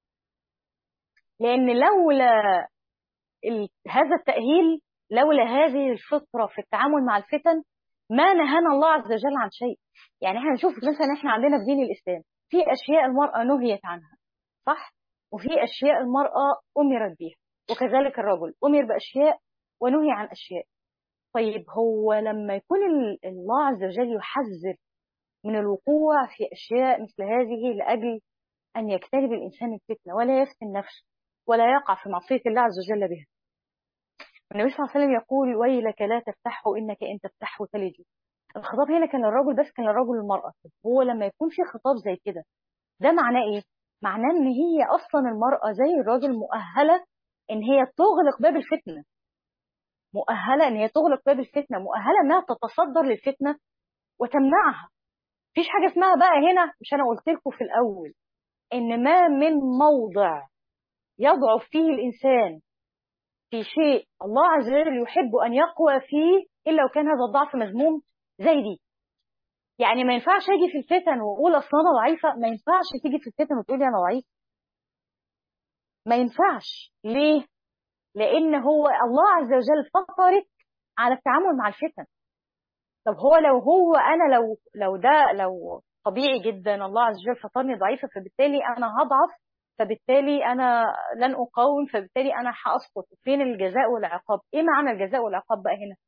لأن لولا هذا التأهيل، لولا هذه الفطرة في التعامل مع الفتن، ما نهانا الله عز وجل عن شيء. يعني احنا نشوف مثلا احنا عندنا في دين الإسلام في أشياء المرأة نهيت عنها، صح؟ وفي أشياء المرأة أمرت بها، وكذلك الرجل أمر بأشياء ونهي عن أشياء. طيب هو لما يكون الله عز وجل يحذر من الوقوع في أشياء مثل هذه لأجل أن يجتنب الإنسان الفتنة ولا يفتن نفسه ولا يقع في معصية الله عز وجل بها. النبي صلى الله عليه وسلم يقول ويلك لا تفتحه إنك إن تفتحه تلج. الخطاب هنا كان للرجل بس، كان للرجل والمرأة. هو لما يكون في خطاب زي كده ده معناه إيه؟ معناه إن هي أصلا المرأة زي الراجل مؤهلة إن هي تغلق باب الفتنة، مؤهلة إن هي تغلق باب الفتنة، مؤهلة إنها تتصدر للفتنة وتمنعها. مفيش حاجة اسمها بقى هنا، مش أنا قلت لكم في الأول إن ما من موضع يضعف فيه الإنسان في شيء الله عز وجل يحب أن يقوى فيه إلا وكان هذا الضعف مذموم زي دي. يعني ما ينفعش أجي في الفتن وأقول أصلا أنا ضعيفة، ما ينفعش تيجي في الفتن وتقولي أنا ضعيف، ما ينفعش. ليه؟ لأن هو الله عز وجل فطرك على التعامل مع الفتن. طب هو أنا لو طبيعي جدا الله عز وجل فطرني ضعيفة، فبالتالي أنا هضعف، فبالتالي أنا لن أقاوم، فبالتالي أنا هأسقط. فين الجزاء والعقاب؟ إيه معنى الجزاء والعقاب بقى هنا؟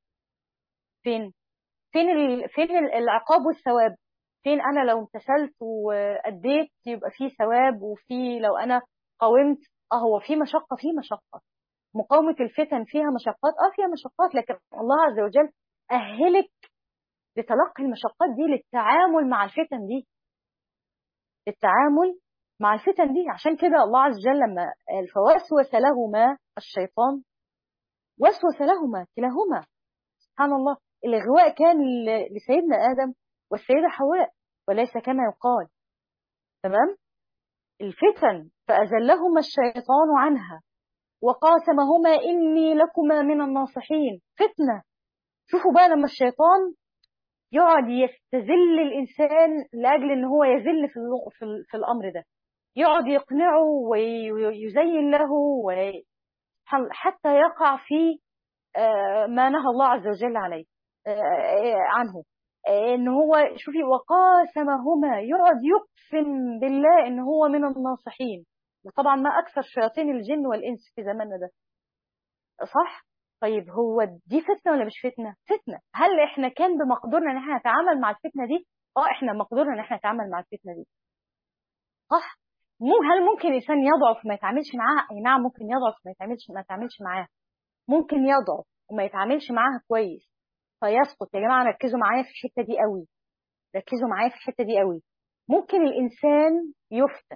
فين العقاب والثواب؟ فين أنا لو امتثلت وأديت يبقى في ثواب، وفي لو أنا قاومت هو في مشقة، في مشقة. مقاومة الفتن فيها مشقات، فيها مشقات، لكن الله عز وجل أهلك لتلقي المشقات دي للتعامل مع الفتن دي، للتعامل مع الفتن دي. عشان كده الله عز وجل لما قال فوسوس لهما الشيطان، وسوس لهما كلاهما. سبحان الله، الإغواء كان لسيدنا آدم والسيدة حواء وليس كما يقال. تمام؟ الفتن فأزلهما الشيطان عنها وقاسمهما إني لكما من الناصحين. فتنة. شوفوا بقى لما الشيطان يقعد يستذل الإنسان لأجل إن هو يذل في الأمر ده، يقعد يقنعه ويزين له حتى يقع في ما نهى الله عز وجل عليه عنه. ان هو شوفي وقاسمهما، يقعد يقسم بالله ان هو من الناصحين. وطبعا ما اكثر شياطين الجن والانس في زماننا ده، صح؟ طيب هو دي فتنه ولا مش فتنه؟ فتنه. هل احنا كان بمقدورنا ان احنا نتعامل مع الفتنه دي؟ احنا مقدورنا ان احنا نتعامل مع الفتنه دي، صح؟ هل ممكن الانسان يضعف ما يتعاملش معاها؟ اي نعم ممكن يضعف ما يتعاملش معاها. ممكن يضعف وما يتعاملش معاها كويس فيسقط. يا جماعه ركزوا معايا في الحته دي قوي، ركزوا معايا في الحته دي قوي. ممكن الانسان يفتن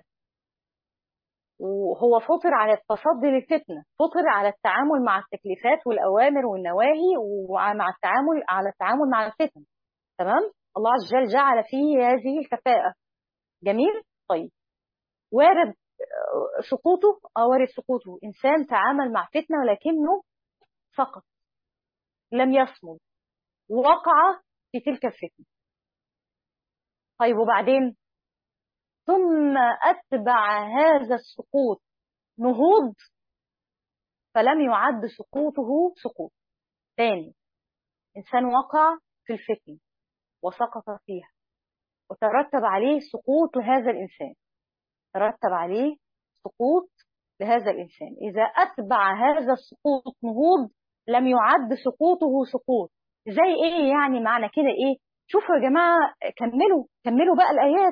وهو فطر على التصدي للفتنه، فطر على التعامل مع التكليفات والاوامر والنواهي، ومع التعامل مع الفتن. تمام؟ الله عز وجل جعل فيه هذه الكفاءه. جميل. طيب وارد سقوطه، وارد سقوطه. انسان تعامل مع فتنه ولكنه سقط، لم يصمد، وقع في تلك الفتنه. طيب وبعدين؟ ثم أتبع هذا السقوط نهوض، فلم يعد سقوطه سقوط. ثاني، إنسان وقع في الفتن وسقط فيها، وترتب عليه سقوط لهذا الإنسان، ترتب عليه سقوط لهذا الإنسان. إذا أتبع هذا السقوط نهوض لم يعد سقوطه سقوط. زي إيه يعني؟ معنى كده إيه؟ شوفوا يا جماعة، كملوا بقى الآيات.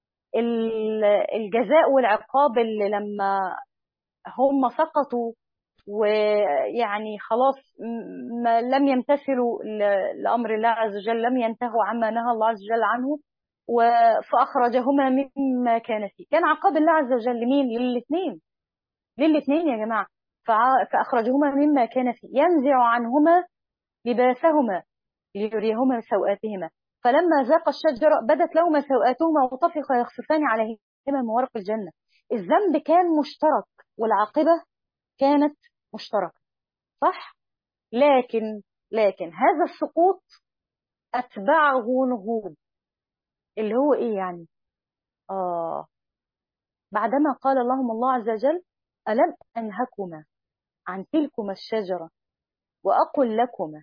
الجزاء والعقاب اللي لما هم سقطوا ويعني خلاص ما لم يمتثلوا لأمر الله عز وجل، لم ينتهوا عما نهى الله عز وجل عنه، فأخرجهما مما كان فيه. كان عقاب الله عز وجل لمين؟ للاثنين يا جماعة. فأخرجهما مما كان فيه ينزع عنهما لباسهما ليريهما سوآتهما، فلما ذاق الشجرة بدت لهما سوآتهما وطفقا يخصفان عليهما من ورق الجنة. الذنب كان مشترك والعاقبة كانت مشتركة، صح؟ لكن هذا السقوط أتبعه نهوض، اللي هو إيه يعني؟ بعدما قال لهم الله عز وجل: ألم أنهكما عن تلكما الشجرة وأقل لكما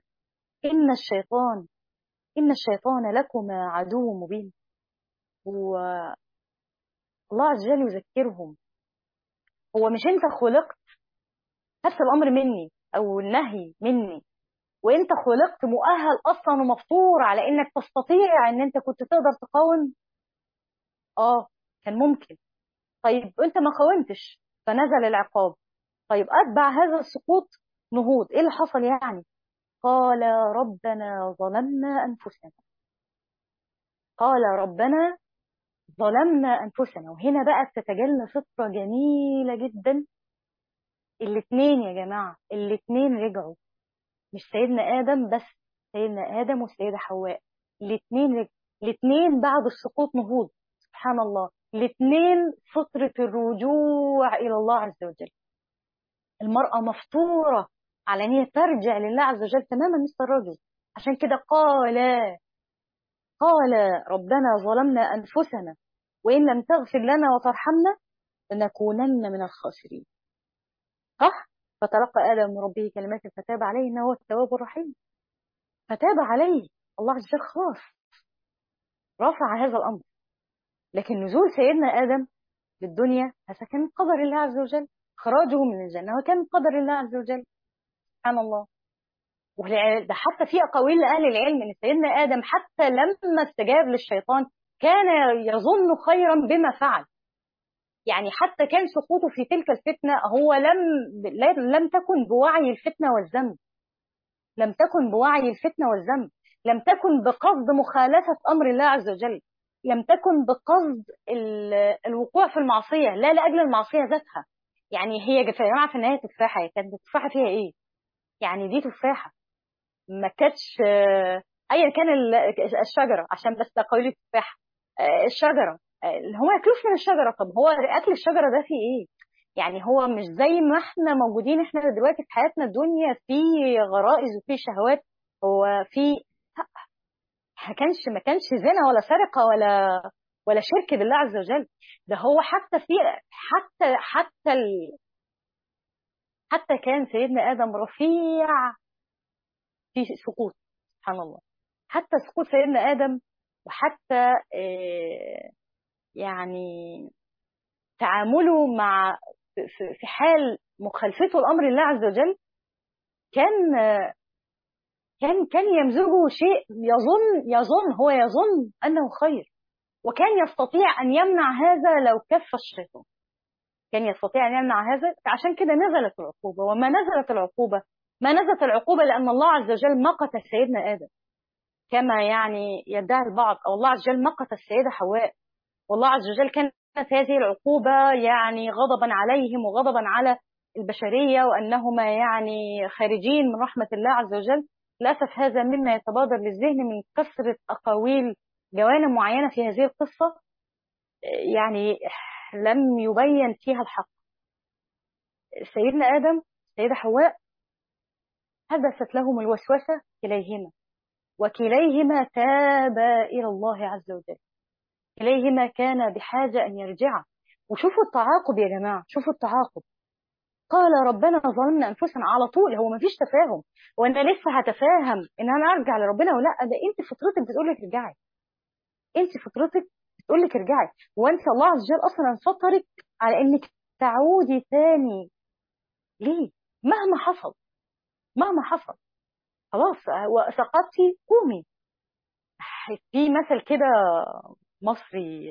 إن الشيطان لكما عدو مبين. والله عز وجل يذكرهم، هو مش أنت خلقت نفس الأمر مني أو النهي مني، وأنت خلقت مؤهل أصلا ومفطور على إنك تستطيع إن أنت كنت تقدر تقاوم؟ كان ممكن. طيب أنت ما قاومتش فنزل العقاب. طيب أتبع هذا السقوط نهوض، إيه اللي حصل يعني؟ قال ربنا ظلمنا أنفسنا، قال ربنا ظلمنا أنفسنا. وهنا بقى بتتجلى فطرة جميلة جدا. الاثنين يا جماعة، الاثنين رجعوا، مش سيدنا آدم بس، سيدنا آدم والسيدة حواء، الاثنين رجعوا. الاثنين بعد السقوط نهوض، سبحان الله. الاثنين فطرة الرجوع إلى الله عز وجل. المرأة مفطورة على أن هي ترجع لله عز وجل تماما مثل الرجل. عشان كده قال ربنا ظلمنا أنفسنا وإن لم تغفر لنا وترحمنا لنكونن من الخاسرين، صح؟ فتلقى آدم من ربه كلمات فتاب عليه إنه هو التواب الرحيم. فتاب عليه الله عز وجل، خلاص رفع هذا الأمر. لكن نزول سيدنا آدم للدنيا هذا كان من قدر الله عز وجل، خراجه من الجنة وكان من قدر الله عز وجل، سبحان الله. ده حتى في أقاويل لأهل العلم إن سيدنا آدم حتى لما استجاب للشيطان كان يظن خيرا بما فعل. يعني حتى كان سقوطه في تلك الفتنة هو لم تكن بوعي الفتنة والذنب، لم تكن بوعي الفتنة والذنب، لم تكن بقصد مخالفة أمر الله عز وجل، لم تكن بقصد الوقوع في المعصية، لا لأجل المعصية ذاتها. يعني هي يا جماعة في النهاية تفاحة، كانت التفاحة فيها إيه؟ يعني دي تفاحة ما كانتش ايا كان الشجره، عشان بس تقولي التفاحه الشجره اللي هو ياكلوش من الشجره. طب هو اكل الشجره ده فيه ايه؟ يعني هو مش زي ما احنا موجودين احنا دلوقتي في حياتنا الدنيا في غرائز وفي شهوات. هو في ما كانش زنا ولا سرقه ولا شرك بالله عز وجل. ده هو حتى في حتى كان سيدنا ادم رفيع في سقوط، سبحان الله. حتى سقوط سيدنا آدم وحتى يعني تعامله مع في حال مخالفته لأمر الله عز وجل كان كان يمزجه شيء يظن أنه خير، وكان يستطيع أن يمنع هذا لو كف الشيطان، كان يستطيع أن يمنع هذا. عشان كده نزلت العقوبة. وما نزلت العقوبة ما نزلت العقوبة لأن الله عز وجل مقت سيدنا آدم كما يعني يدعي البعض، أو الله عز وجل مقت السيدة حواء، والله عز وجل كانت هذه العقوبة يعني غضبا عليهم وغضبا على البشرية، وأنهما يعني خارجين من رحمة الله عز وجل. للأسف هذا مما يتبادر للذهن من كثرة أقاويل جوانب معينة في هذه القصة، يعني لم يبين فيها الحق. سيدنا آدم سيدة حواء حدثت لهم الوسوسة كليهما، وكليهما تابا إلى الله عز وجل. إليهما كان بحاجة أن يرجعا. وشوفوا التعاقب يا جماعة، شوفوا التعاقب. قال ربنا ظلمنا أنفسنا، على طول، هو مفيش تفاهم. وأنا لسه هتفاهم إن أنا أرجع لربنا ولا لا؟ ده أنت فطرتك بتقول لك ارجعي، أنت فطرتك بتقول لك ارجعي. وأنت الله عز وجل أصلا فطرك على إنك تعودي تاني. ليه؟ مهما حصل، مهما حصل خلاص وسقطتي قومي. في مثل كده مصري،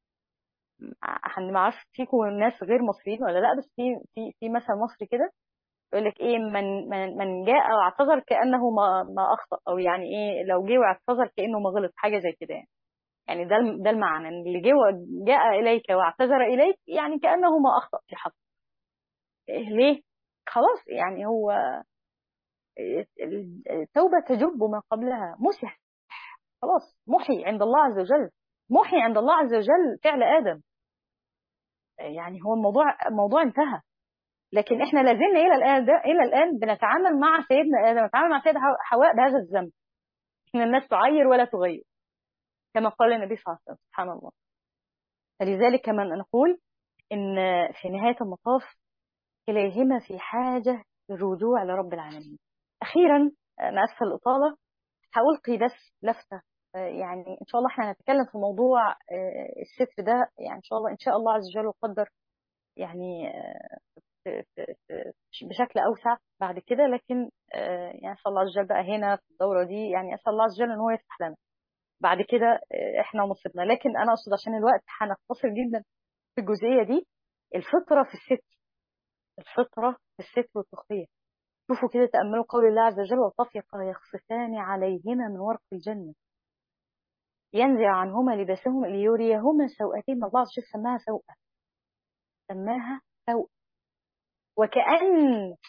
ما اعرفش فيكم ناس غير مصريين ولا لا، بس في مثل مصري كده يقول لك ايه، من جاء واعتذر كانه ما اخطا، او يعني ايه، لو جه واعتذر كانه ما غلط، حاجه زي كده يعني. يعني ده المعنى، ان اللي جاء اليك واعتذر اليك يعني كانه ما اخطا في حق. إيه ليه؟ خلاص يعني هو التوبه تجب ما قبلها، مسح، خلاص محي عند الله عز وجل، محي عند الله عز وجل فعل ادم. يعني هو الموضوع انتهى. لكن احنا لازلنا الى الان بنتعامل مع سيدنا ادم، نتعامل مع سيدة حواء بهذا الذنب. ان الناس تعير ولا تغير، كما قال النبي صلى الله عليه وسلم، سبحان الله. فلذلك كما نقول ان في نهايه المطاف كليهما في حاجه للرجوع لرب العالمين. اخيرا، انا اسفه الاطاله، هألقي بس لفته. يعني ان شاء الله احنا هنتكلم في موضوع الستر ده، يعني ان شاء الله، ان شاء الله عز وجل وقدر، يعني بشكل اوسع بعد كده. لكن يعني اسال الله عز وجل بقى هنا في الدوره دي، يعني اسال الله عز وجل ان هو يفتح لنا بعد كده احنا ونصيبنا. لكن انا اقصد عشان الوقت هنختصر جدا في الجزئيه دي. الفطره في الستر، الفطره في الستر والتغطيه. شوفوا كده، تاملوا قول الله عز وجل: وطفقا يخصفان عليهما من ورق الجنه ينزع عنهما لباسهما ليريهما سوءتهما. الله عز وجل سماها سوءه، سماها سوء. وكأن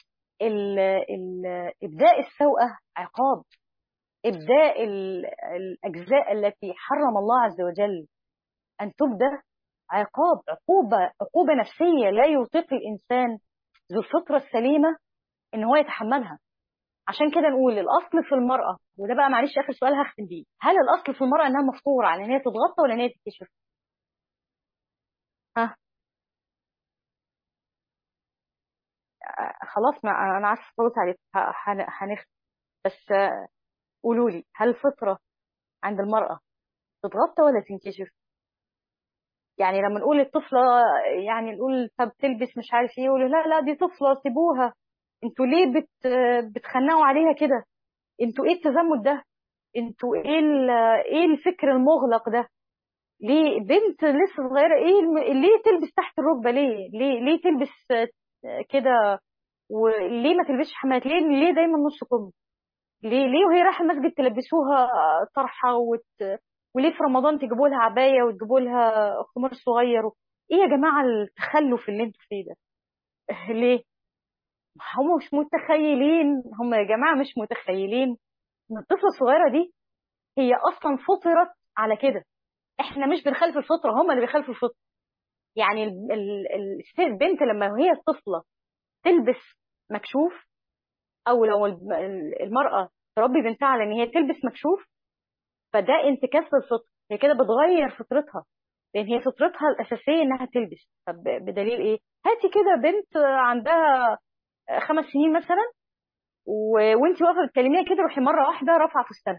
إبداء السوءة عقاب، إبداء الأجزاء التي حرم الله عز وجل أن تبدأ عقاب، عقوبة نفسية لا يطيق الإنسان ذو الفطرة السليمة إن هو يتحملها. عشان كده نقول الأصل في المرأة، وده بقى معلش آخر سؤال هختم بيه: هل الأصل في المرأة إنها مفطورة على إن هي تتغطى ولا إن هي تتكشف؟ ها؟ خلاص، ما أنا عارفة صوت عليك، هنختم. بس قولوا لي، هل الفطرة عند المرأة تتغطى ولا تنكشف؟ يعني لما نقول الطفلة، يعني نقول طب تلبس مش عارف ايه، يقولوا لا لا دي طفلة سيبوها، انتوا ليه بتخنقوا عليها كده؟ انتوا ايه التزمت ده؟ انتوا ايه الفكر المغلق ده؟ ليه بنت لسه صغيرة، ليه تلبس تحت الركبة؟ ليه تلبس كده؟ وليه ما تلبسش حمات؟ ليه دايما نص كم؟ ليه وهي رايحة المسجد تلبسوها طرحة وليه في رمضان تجيبوا لها عباية وتجيبوا لها خمار صغير ايه يا جماعة التخلف اللي انتوا فيه ده؟ ليه؟ هم مش متخيلين، هم يا جماعة مش متخيلين ان الطفلة الصغيرة دي هي اصلا فطرت على كده. احنا مش بنخالف الفطرة، هم اللي بيخالفوا الفطرة. يعني البنت لما هي الطفلة تلبس مكشوف، او لو المرأة تربي بنتها على ان هي تلبس مكشوف، فده انتكاس للفطرة. هي كده بتغير فطرتها، لان هي فطرتها الاساسيه انها تلبس. طب بدليل ايه؟ هاتي كده بنت عندها 5 سنين مثلا، وانت واقفه بتكلميها كده، روحي مره واحده رافعه فستانها،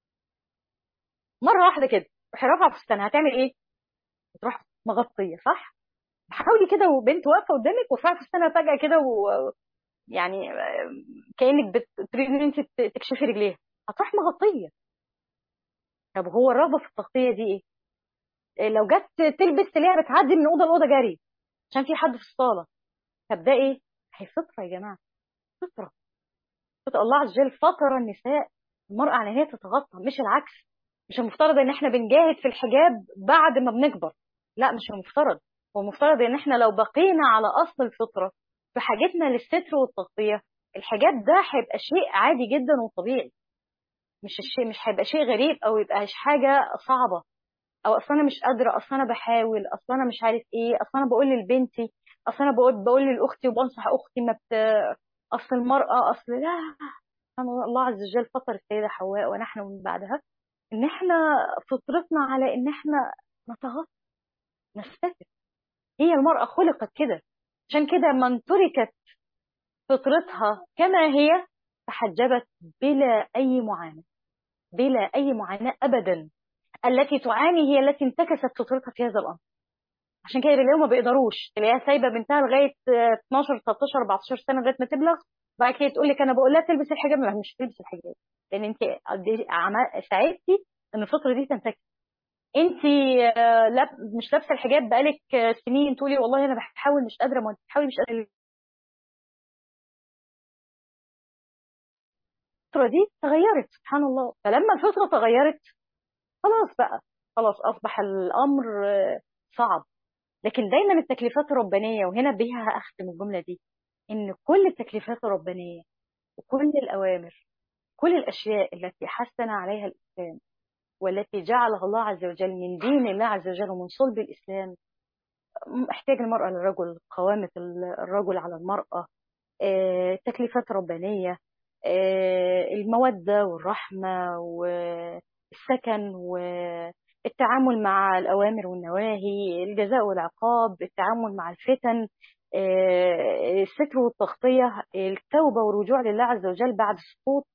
مره واحده كده روحي رافعه فستانها، هتعمل ايه؟ تروح مغطيه، صح؟ حاولي كده وبنت واقفه قدامك ورفعي فستانها فجاه كده، ويعني كانك بتريدي ان انت تكشفي رجليها، هتروح مغطيه. طب هو الرغبه في التغطيه دي ايه؟ لو جت تلبس تلاقيها بتعدي من اوضه لاوضه جري عشان في حد في الصاله. طب ده ايه؟ هي فطره يا جماعه، فطره. فطره الله عز وجل فطر النساء، المراه على ان هي تتغطى، مش العكس. مش المفترض ان احنا بنجاهد في الحجاب بعد ما بنكبر، لا مش المفترض. هو المفترض ان احنا لو بقينا على اصل الفطره في حاجتنا للستر والتغطيه، الحجاب ده هيبقى شيء عادي جدا وطبيعي. مش هيبقى شيء غريب او يبقى حاجه صعبه، او اصل انا مش قادره، اصل انا بحاول، اصل انا مش عارف ايه، اصل انا بقول لبنتي، اصل انا بقول لاختي وبنصح اختي ما اصل المراه، اصل لا. الله عز وجل فطر السيده حواء ونحن من بعدها ان احنا فطرتنا على ان احنا نتغطى، نستتر. هي المرأة خلقت كده، عشان كده من تركت فطرتها كما هي تحجبت بلا أي معاناة، بلا أي معاناة أبدا. التي تعاني هي التي انتكست فطرتها في هذا الأمر. عشان كده بيلاقوا ما بيقدروش، تلاقيها سايبة بنتها لغاية 12 13 14 سنة لغاية ما تبلغ، بعد كده تقول لك أنا بقول لها تلبس الحجاب، ما مش تلبس الحجاب، لأن أنت ساعدتي إن الفطرة دي تنتكس. أنت مش لابسة الحجاب بقالك سنين، تقولي والله أنا بحاول مش قادرة، ما أنت بتحاولي مش قادرة. الفطرة دي تغيرت سبحان الله، فلما الفطرة تغيرت خلاص بقى، خلاص أصبح الأمر صعب. لكن دايما التكليفات الربانية، وهنا بيها أختم الجملة دي، إن كل التكليفات الربانية وكل الأوامر، كل الأشياء التي حثنا عليها الإسلام والتي جعلها الله عز وجل من دين الله عز وجل ومن صلب الإسلام، احتياج المرأة للرجل، قوامة الرجل على المرأة، تكليفات ربانية، المودة والرحمة والسكن والتعامل مع الأوامر والنواهي، الجزاء والعقاب، التعامل مع الفتن، الستر والتغطية، التوبة والرجوع لله عز وجل بعد السقوط.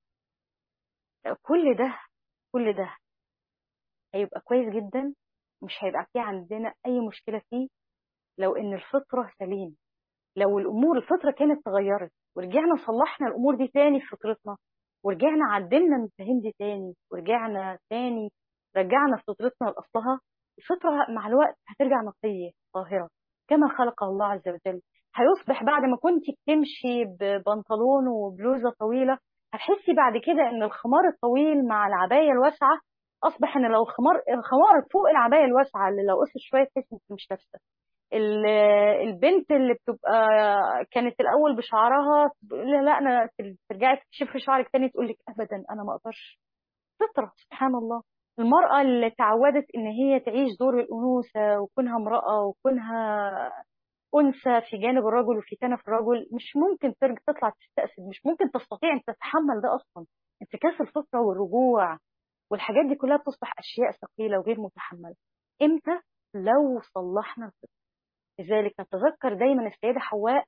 كل ده، كل ده هيبقى كويس جدا، مش هيبقى فيه عندنا أي مشكلة فيه لو إن الفطرة سليمة. لو الفطرة كانت تغيرت ورجعنا صلحنا الأمور دي تاني في فطرتنا، ورجعنا عدلنا المفاهيم دي تاني، ورجعنا تاني رجعنا فطرتنا لأصلها، الفطرة مع الوقت هترجع نقية طاهرة كما خلق الله عز وجل. هيصبح بعد ما كنت بتمشي ببنطلون وبلوزة طويلة، هتحسي بعد كده ان الخمار الطويل مع العباية الواسعة أصبح ان لو الخمار فوق العباية الواسعة اللي لو قصت شوية تحسي انك مش لابسة. ال- البنت اللي بتبقى كانت الاول بشعرها تقول لها لا انا، ترجعي تكشفي شعرك تاني تقول لك ابدا انا ما اقدرش. فطره سبحان الله. المراه اللي تعودت ان هي تعيش دور الانوثه وكونها امراه وكونها انثى في جانب الرجل وفي كنف الرجل، مش ممكن ترجع تطلع تستأسد، مش ممكن تستطيع ان تتحمل ده اصلا. انتكاس الفطره والرجوع والحاجات دي كلها بتصبح اشياء ثقيله وغير متحمله. امتى؟ لو صلحنا. لذلك نتذكر دايما السيدة حواء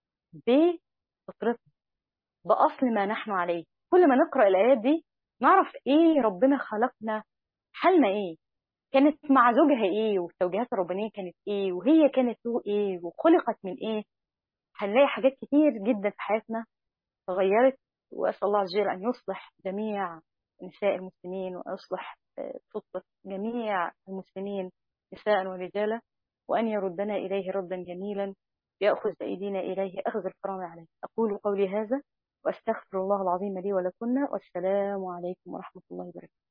بفطرتنا، بأصل ما نحن عليه. كل ما نقرأ الآيات دي نعرف إيه ربنا خلقنا، حالنا إيه، كانت مع زوجها إيه، والتوجيهات الربانية كانت إيه، وهي كانت له إيه، وخلقت من إيه. هنلاقي حاجات كتير جدا في حياتنا تغيرت. وأسأل الله عز وجل أن يصلح جميع نساء المسلمين، ويصلح فطرة جميع المسلمين نساء ورجالا، وأن يردنا إليه ردا جميلا، يأخذ بأيدينا إليه أخذ الكرام عليه. أقول قولي هذا وأستغفر الله العظيم لي ولكن، والسلام عليكم ورحمة الله وبركاته.